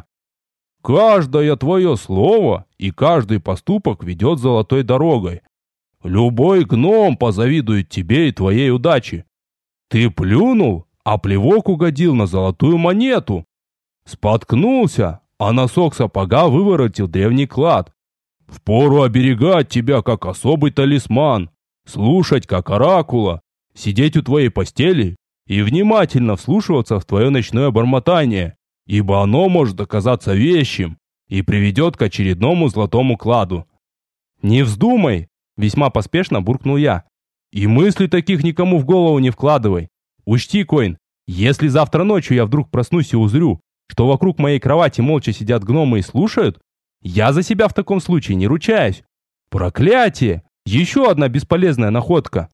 «Каждое твое слово и каждый поступок ведет золотой дорогой. Любой гном позавидует тебе и твоей удаче. Ты плюнул, а плевок угодил на золотую монету. Споткнулся, а носок сапога выворотил древний клад. Впору оберегать тебя, как особый талисман, слушать, как оракула, сидеть у твоей постели и внимательно вслушиваться в твое ночное бормотание, ибо оно может оказаться вещим и приведет к очередному золотому кладу». «Не вздумай!» — весьма поспешно буркнул я. «И мысли таких никому в голову не вкладывай. Учти, Койн, если завтра ночью я вдруг проснусь и узрю, что вокруг моей кровати молча сидят гномы и слушают, я за себя в таком случае не ручаюсь. Проклятие! Еще одна бесполезная находка!»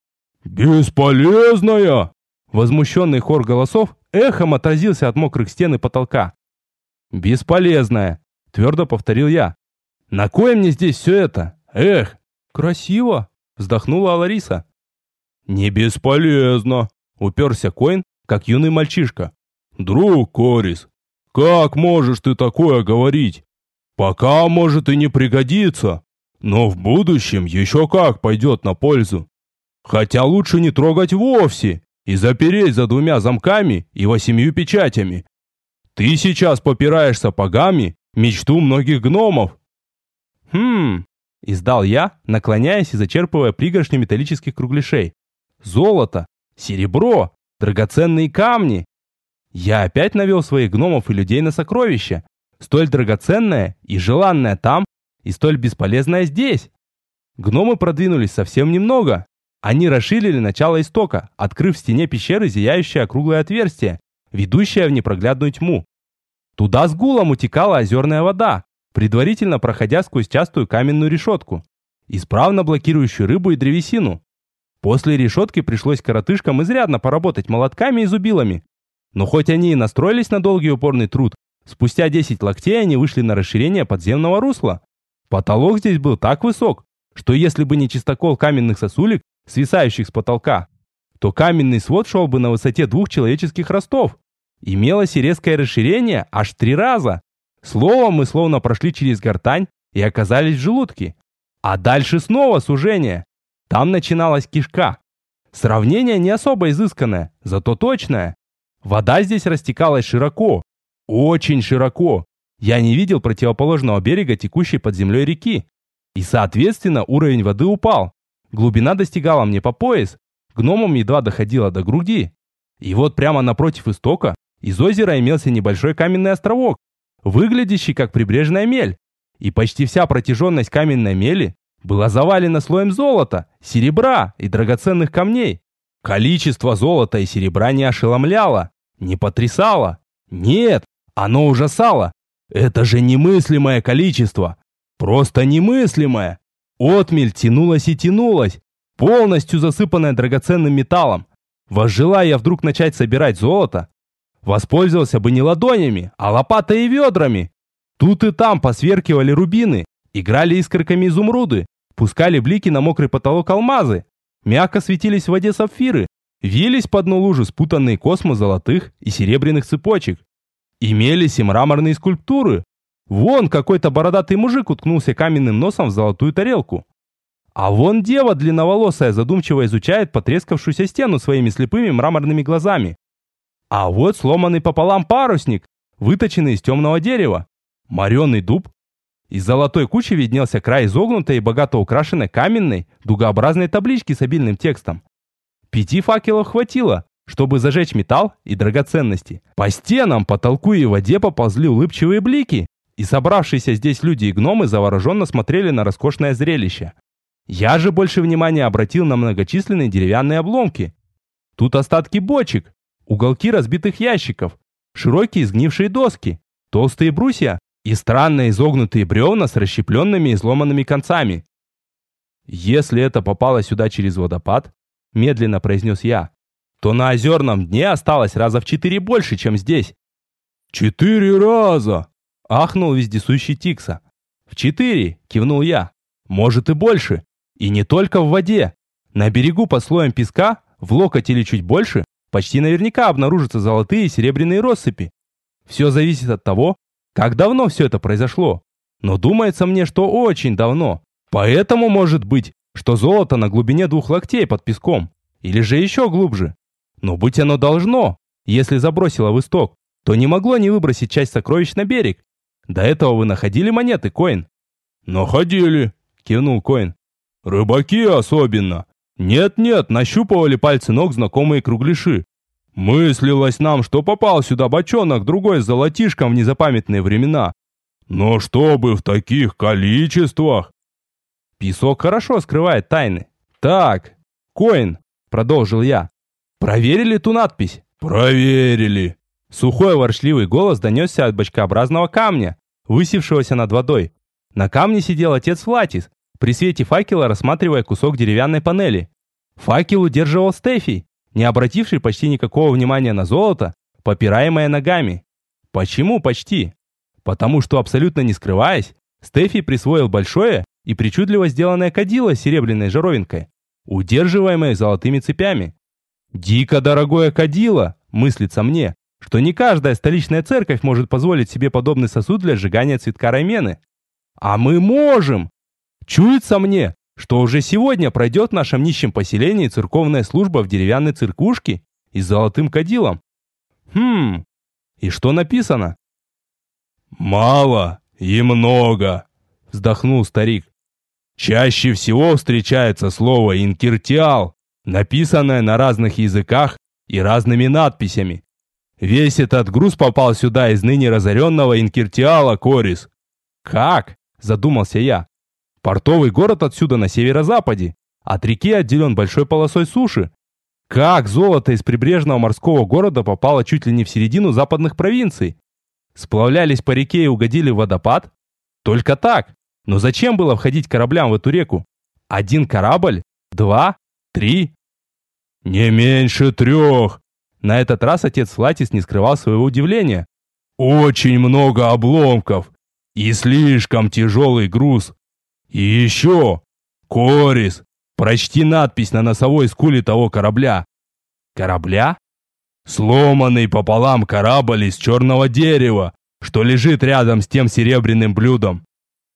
«Бесполезная!» Возмущенный хор голосов эхом отразился от мокрых стен и потолка. «Бесполезная!» — твердо повторил я. «На кое мне здесь все это? Эх!» «Красиво!» — вздохнула Лариса. «Не бесполезно!» — уперся Койн, как юный мальчишка. «Друг Корис, как можешь ты такое говорить? Пока может и не пригодится, но в будущем еще как пойдет на пользу. Хотя лучше не трогать вовсе и запереть за двумя замками и восемью печатями. Ты сейчас попираешь сапогами мечту многих гномов». «Хм...» — издал я, наклоняясь и зачерпывая пригоршню металлических кругляшей. «Золото, серебро, драгоценные камни». Я опять навел своих гномов и людей на сокровища, столь драгоценное и желанное там, и столь бесполезное здесь. Гномы продвинулись совсем немного, Они расширили начало истока, открыв в стене пещеры зияющее округлое отверстие, ведущее в непроглядную тьму. Туда с гулом утекала озерная вода, предварительно проходя сквозь частую каменную решетку, исправно блокирующую рыбу и древесину. После решетки пришлось коротышкам изрядно поработать молотками и зубилами. Но хоть они и настроились на долгий упорный труд, спустя десять локтей они вышли на расширение подземного русла. Потолок здесь был так высок, что если бы не чистокол каменных сосулек, свисающих с потолка, то каменный свод шел бы на высоте двух человеческих ростов. Имелось и резкое расширение аж в три раза. Словом, мы словно прошли через гортань и оказались в желудке. А дальше снова сужение. Там начиналась кишка. Сравнение не особо изысканное, зато точное. Вода здесь растекалась широко. Очень широко. Я не видел противоположного берега текущей под землей реки. И, соответственно, уровень воды упал. Глубина достигала мне по пояс. Гномам едва доходила до груди. И вот прямо напротив истока из озера имелся небольшой каменный островок, выглядящий как прибрежная мель. И почти вся протяженность каменной мели была завалена слоем золота, серебра и драгоценных камней. Количество золота и серебра не ошеломляло, не потрясало. Нет, оно ужасало. Это же немыслимое количество. Просто немыслимое. Отмель тянулась и тянулась, полностью засыпанная драгоценным металлом. Возжелая я вдруг начать собирать золото, воспользовался бы не ладонями, а лопатой и ведрами. Тут и там посверкивали рубины, играли искорками изумруды, пускали блики на мокрый потолок алмазы, мягко светились в воде сапфиры, вились по дну лужи спутанные космы золотых и серебряных цепочек. Имелись и мраморные скульптуры. Вон какой-то бородатый мужик уткнулся каменным носом в золотую тарелку. А вон дева длинноволосая задумчиво изучает потрескавшуюся стену своими слепыми мраморными глазами. А вот сломанный пополам парусник, выточенный из темного дерева. Мореный дуб. Из золотой кучи виднелся край изогнутой и богато украшенной каменной, дугообразной таблички с обильным текстом. Пяти факелов хватило, чтобы зажечь металл и драгоценности. По стенам, потолку и воде поползли улыбчивые блики, и собравшиеся здесь люди и гномы завороженно смотрели на роскошное зрелище. Я же больше внимания обратил на многочисленные деревянные обломки. Тут остатки бочек, уголки разбитых ящиков, широкие сгнившие доски, толстые брусья и странно изогнутые бревна с расщепленными и сломанными концами. «Если это попало сюда через водопад, — медленно произнес я, — то на озерном дне осталось раза в четыре больше, чем здесь». «Четыре раза!» — ахнул вездесущий Тикса. «В четыре!» — кивнул я. «Может и больше. И не только в воде. На берегу под слоем песка, в локоть или чуть больше, почти наверняка обнаружатся золотые и серебряные россыпи. Все зависит от того, как давно все это произошло. Но думается мне, что очень давно. Поэтому может быть, что золото на глубине двух локтей под песком. Или же еще глубже. Но быть оно должно. Если забросило в исток, то не могло не выбросить часть сокровищ на берег. До этого вы находили монеты, Коин?» «Находили», — кивнул Коин. «Рыбаки особенно. Нет-нет, нащупывали пальцы ног знакомые кругляши. Мыслилось нам, что попал сюда бочонок другой с золотишком в незапамятные времена. Но чтобы в таких количествах...» «Песок хорошо скрывает тайны. Так, Коин», — продолжил я, — «проверили ту надпись?» «Проверили». Сухой ворчливый голос донесся от бочкообразного камня, высевшегося над водой. На камне сидел отец Флатис, при свете факела рассматривая кусок деревянной панели. Факел удерживал Стефий, не обративший почти никакого внимания на золото, попираемое ногами. Почему почти? Потому что, абсолютно не скрываясь, Стефий присвоил большое и причудливо сделанное кадило с серебряной жаровинкой, удерживаемое золотыми цепями. Дико дорогое кадило, мыслится мне, что не каждая столичная церковь может позволить себе подобный сосуд для сжигания цветка раймены. А мы можем! Чуется мне, что уже сегодня пройдет в нашем нищем поселении церковная служба в деревянной церквушке и с золотым кадилом. Хм, и что написано? «Мало и много», — вздохнул старик. «Чаще всего встречается слово «инкертиал», написанное на разных языках и разными надписями. Весь этот груз попал сюда из ныне разоренного Инкертиала, Корис». «Как?» – задумался я. «Портовый город отсюда на северо-западе, от реки отделен большой полосой суши. Как золото из прибрежного морского города попало чуть ли не в середину западных провинций? Сплавлялись по реке и угодили в водопад? Только так. Но зачем было входить кораблям в эту реку? Один корабль? Два? Три? Не меньше трех. На этот раз отец Флатис не скрывал своего удивления. Очень много обломков. И слишком тяжелый груз. И еще, Корис, прочти надпись на носовой скуле того корабля. Корабля? Сломанный пополам корабль из черного дерева, что лежит рядом с тем серебряным блюдом.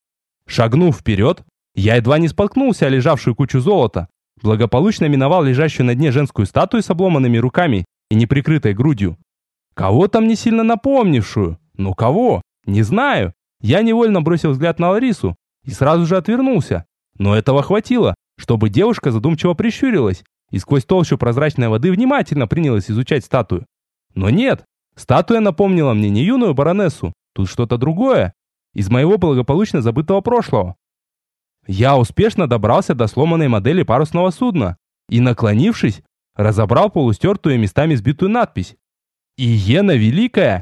Шагнув вперед, я едва не споткнулся о лежавшую кучу золота, благополучно миновал лежащую на дне женскую статую с обломанными руками и неприкрытой грудью. Кого-то мне сильно напомнившую. Ну кого? Не знаю. Я невольно бросил взгляд на Ларису и сразу же отвернулся. Но этого хватило, чтобы девушка задумчиво прищурилась и сквозь толщу прозрачной воды внимательно принялась изучать статую. Но нет, статуя напомнила мне не юную баронессу, тут что-то другое, из моего благополучно забытого прошлого. Я успешно добрался до сломанной модели парусного судна и, наклонившись, разобрал полустертую местами сбитую надпись. «Иена Великая?»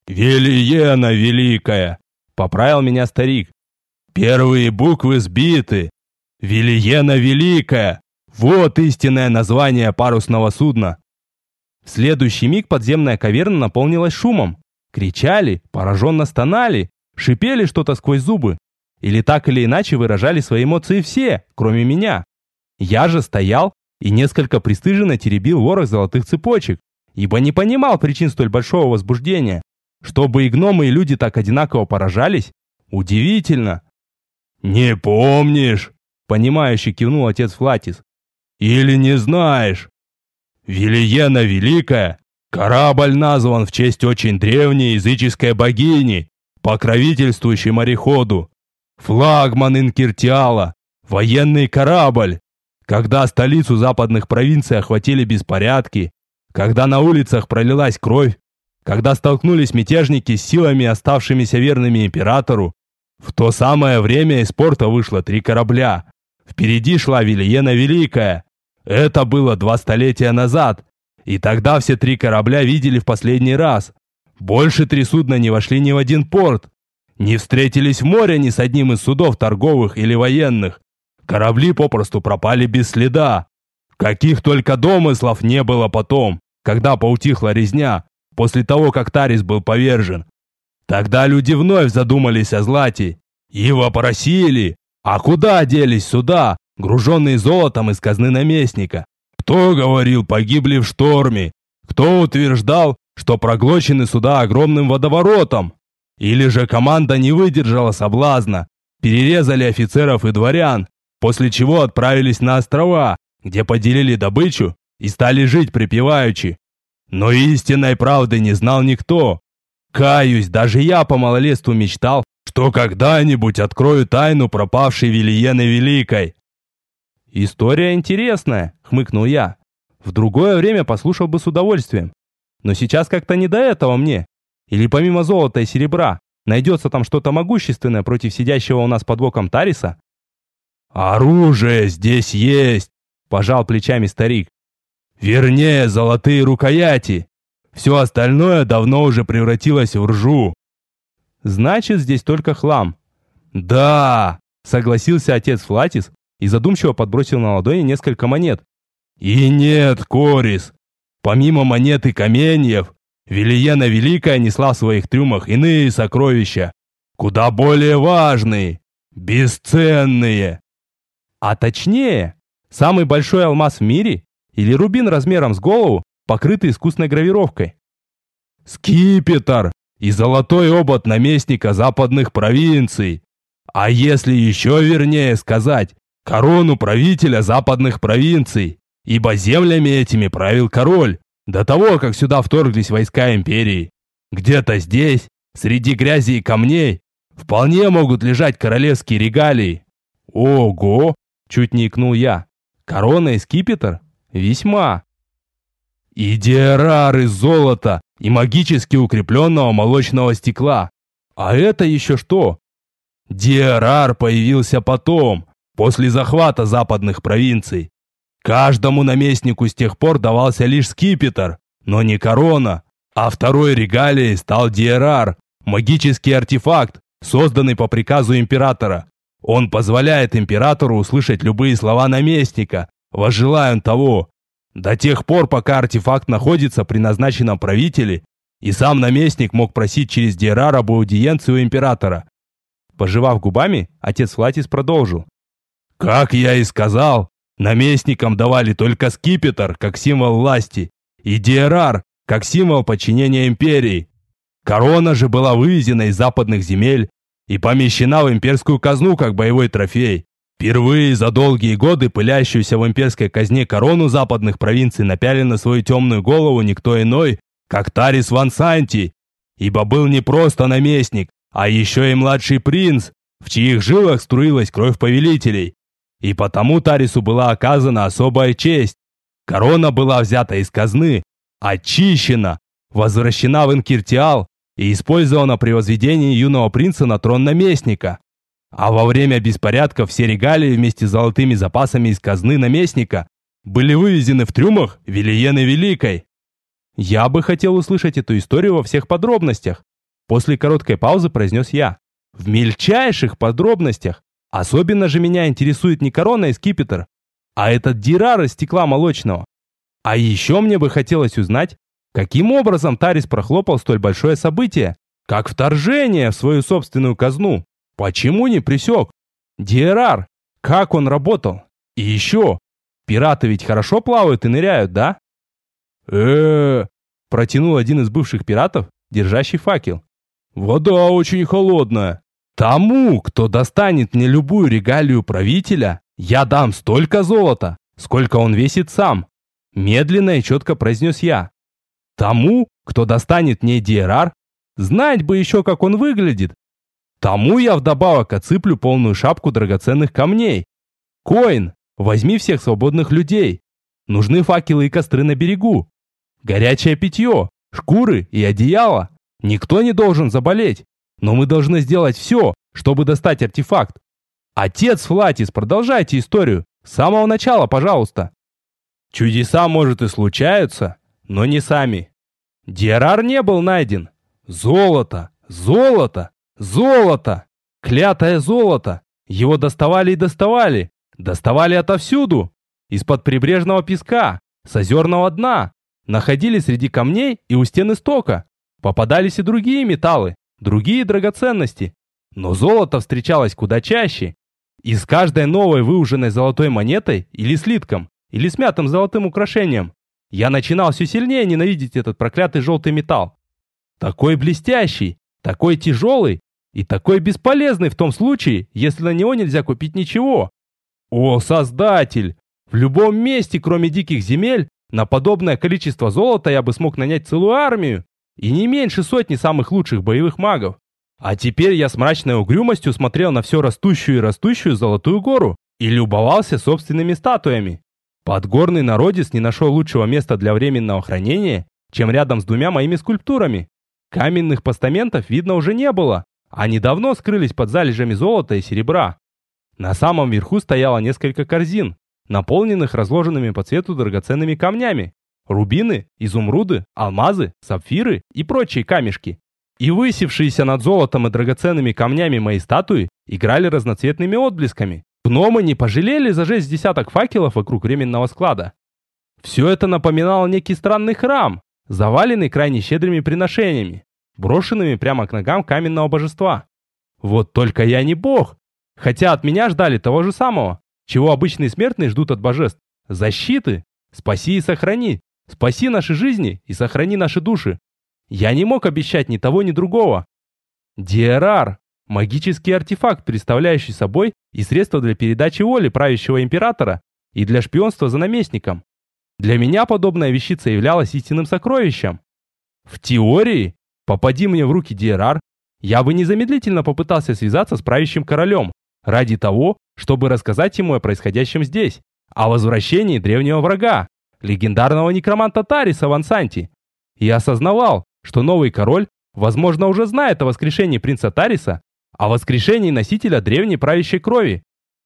«Велиена Великая», — поправил меня старик. «Первые буквы сбиты. Велиена Великая. Вот истинное название парусного судна». В следующий миг подземная каверна наполнилась шумом. Кричали, пораженно стонали, шипели что-то сквозь зубы. Или так или иначе выражали свои эмоции все, кроме меня. Я же стоял и несколько пристыженно теребил ворох золотых цепочек, ибо не понимал причин столь большого возбуждения. Чтобы и гномы, и люди так одинаково поражались? Удивительно. «Не помнишь?» — понимающе кивнул отец Флатис. «Или не знаешь? Велиена Великая, корабль назван в честь очень древней языческой богини, покровительствующей мореходу. Флагман Инкертиала, военный корабль. Когда столицу западных провинций охватили беспорядки, когда на улицах пролилась кровь, когда столкнулись мятежники с силами, оставшимися верными императору, в то самое время из порта вышло три корабля. Впереди шла Велиена Великая. Это было два столетия назад, и тогда все три корабля видели в последний раз. Больше три судна не вошли ни в один порт, не встретились в море ни с одним из судов торговых или военных. Корабли попросту пропали без следа. Каких только домыслов не было потом, когда поутихла резня, после того, как Тарис был повержен. Тогда люди вновь задумались о злате и вопросили, а куда делись суда, груженные золотом из казны наместника? Кто говорил, погибли в шторме? Кто утверждал, что проглочены суда огромным водоворотом? Или же команда не выдержала соблазна, перерезали офицеров и дворян, после чего отправились на острова, где поделили добычу и стали жить припеваючи. Но истинной правды не знал никто. Каюсь, даже я по малолетству мечтал, что когда-нибудь открою тайну пропавшей Велиены Великой. «История интересная», — хмыкнул я. «В другое время послушал бы с удовольствием. Но сейчас как-то не до этого мне. Или помимо золота и серебра, найдется там что-то могущественное против сидящего у нас под боком Тариса?» «Оружие здесь есть», — пожал плечами старик. «Вернее, золотые рукояти. Все остальное давно уже превратилось в ржу». «Значит, здесь только хлам». «Да», — согласился отец Флатис и задумчиво подбросил на ладони несколько монет. «И нет, Корис, помимо монет и каменьев, Велиена Великая несла в своих трюмах иные сокровища, куда более важные, бесценные». «А точнее, самый большой алмаз в мире или рубин размером с голову, покрытый искусной гравировкой?» «Скипетр и золотой обод наместника западных провинций. А если еще вернее сказать, корону правителя западных провинций, ибо землями этими правил король, до того, как сюда вторглись войска империи. Где-то здесь, среди грязи и камней, вполне могут лежать королевские регалии». «Ого!» — чуть не икнул я. «Корона и скипетр? Весьма!» «И диарар из золота и магически укрепленного молочного стекла. А это еще что?» «Диарар появился потом, после захвата западных провинций. Каждому наместнику с тех пор давался лишь скипетр, но не корона, а второй регалией стал диерар, магический артефакт, созданный по приказу императора. Он позволяет императору услышать любые слова наместника, возжелая он того, до тех пор, пока артефакт находится при назначенном правителе, и сам наместник мог просить через диерар об аудиенции у императора. Пожевав губами, отец Флатис продолжил. Как я и сказал, наместникам давали только скипетр, как символ власти, и диерар, как символ подчинения империи. Корона же была вывезена из западных земель и помещена в имперскую казну как боевой трофей. Впервые за долгие годы пылящуюся в имперской казне корону западных провинций напялил на свою темную голову никто иной, как Тарис Ван Санти, ибо был не просто наместник, а еще и младший принц, в чьих жилах струилась кровь повелителей. И потому Тарису была оказана особая честь. Корона была взята из казны, очищена, возвращена в Инкиртиал и использована при возведении юного принца на трон наместника. А во время беспорядков все регалии вместе с золотыми запасами из казны наместника были вывезены в трюмах Велиены Великой. Я бы хотел услышать эту историю во всех подробностях. После короткой паузы произнес я. В мельчайших подробностях. Особенно же меня интересует не корона и скипетр, а этот диерар из стекла молочного. А еще мне бы хотелось узнать, каким образом Тарис прохлопал столь большое событие, как вторжение в свою собственную казну. Почему не пресек? Диерар, как он работал? И еще, пираты ведь хорошо плавают и ныряют, да? э протянул один из бывших пиратов, держащий факел. Вода очень холодная. Тому, кто достанет мне любую регалию правителя, я дам столько золота, сколько он весит сам. Медленно и четко произнес я. Тому, кто достанет мне диерар, знать бы еще, как он выглядит. Тому я вдобавок отсыплю полную шапку драгоценных камней. Коин, возьми всех свободных людей. Нужны факелы и костры на берегу. Горячее питье, шкуры и одеяло. Никто не должен заболеть. Но мы должны сделать все, чтобы достать артефакт. Отец Флатис, продолжайте историю. С самого начала, пожалуйста. Чудеса, может, и случаются, но не сами. Диерар не был найден. Золото, золото, золото. Клятое золото. Его доставали и доставали. Доставали отовсюду. Из-под прибрежного песка, с озерного дна. Находили среди камней и у стен истока. Попадались и другие металлы, другие драгоценности. Но золото встречалось куда чаще. И с каждой новой выуженной золотой монетой или слитком, или смятым золотым украшением, я начинал все сильнее ненавидеть этот проклятый желтый металл. Такой блестящий, такой тяжелый и такой бесполезный в том случае, если на него нельзя купить ничего. О, Создатель! В любом месте, кроме диких земель, на подобное количество золота я бы смог нанять целую армию. И не меньше сотни самых лучших боевых магов. А теперь я с мрачной угрюмостью смотрел на все растущую и растущую золотую гору и любовался собственными статуями. Подгорный народец не нашел лучшего места для временного хранения, чем рядом с двумя моими скульптурами. Каменных постаментов видно уже не было. Они давно скрылись под залежами золота и серебра. На самом верху стояло несколько корзин, наполненных разложенными по цвету драгоценными камнями. Рубины, изумруды, алмазы, сапфиры и прочие камешки. И высевшиеся над золотом и драгоценными камнями мои статуи играли разноцветными отблесками. Гномы не пожалели зажечь десяток факелов вокруг временного склада. Все это напоминало некий странный храм, заваленный крайне щедрыми приношениями, брошенными прямо к ногам каменного божества. Вот только я не бог, хотя от меня ждали того же самого, чего обычные смертные ждут от божеств. Защиты. Спаси и сохрани. Спаси наши жизни и сохрани наши души. Я не мог обещать ни того, ни другого. Диерар – магический артефакт, представляющий собой и средство для передачи воли правящего императора и для шпионства за наместником. Для меня подобная вещица являлась истинным сокровищем. В теории, попади мне в руки Диерар, я бы незамедлительно попытался связаться с правящим королем ради того, чтобы рассказать ему о происходящем здесь, о возвращении древнего врага, легендарного некроманта Тариса Ван Санти. И осознавал, что новый король, возможно, уже знает о воскрешении принца Тариса, о воскрешении носителя древней правящей крови.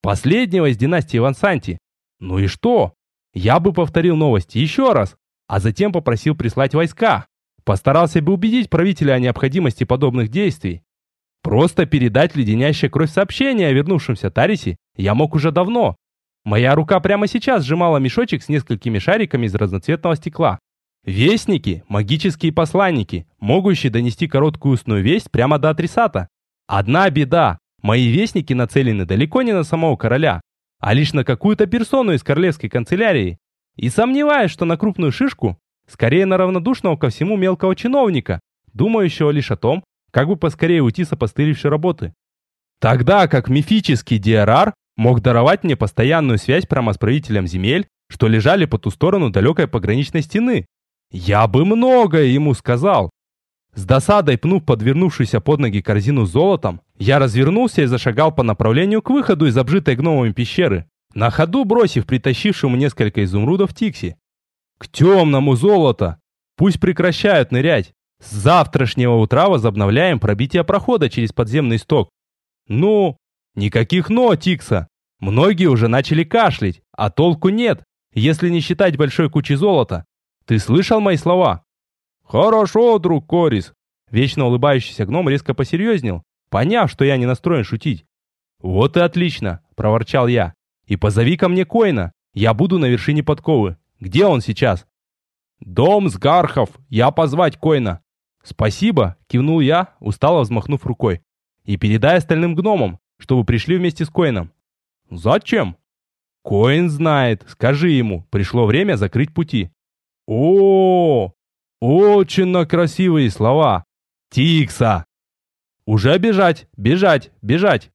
Последнего из династии Вансанти. Ну и что? Я бы повторил новости еще раз, а затем попросил прислать войска. Постарался бы убедить правителя о необходимости подобных действий. Просто передать леденящее кровь сообщение о вернувшемся Тарисе я мог уже давно. Моя рука прямо сейчас сжимала мешочек с несколькими шариками из разноцветного стекла. Вестники, магические посланники, могущие донести короткую устную весть прямо до адресата. Одна беда. Мои вестники нацелены далеко не на самого короля, а лишь на какую-то персону из королевской канцелярии. И сомневаюсь, что на крупную шишку, скорее на равнодушного ко всему мелкого чиновника, думающего лишь о том, как бы поскорее уйти с опостылевшей работы. Тогда как мифический Ди Ар Ар мог даровать мне постоянную связь прямо с правителем земель, что лежали по ту сторону далекой пограничной стены. Я бы многое ему сказал. С досадой пнув подвернувшуюся под ноги корзину с золотом, я развернулся и зашагал по направлению к выходу из обжитой гномами пещеры, на ходу бросив притащившему несколько изумрудов Тикси. К темному золото! Пусть прекращают нырять. С завтрашнего утра возобновляем пробитие прохода через подземный сток. Ну, никаких «но», Тикса. Многие уже начали кашлять, а толку нет, если не считать большой кучи золота. Ты слышал мои слова? Хорошо, друг Корис. Вечно улыбающийся гном резко посерьезнел, поняв, что я не настроен шутить. Вот и отлично, проворчал я. И позови ко мне Коина, я буду на вершине подковы. Где он сейчас? Дом с Гархов, я позвать Коина. Спасибо, кивнул я, устало взмахнув рукой. И передай остальным гномам, чтобы пришли вместе с Коином. Зачем? Коин знает, скажи ему, пришло время закрыть пути. О, очень красивые слова. Тикса. Уже бежать, бежать, бежать.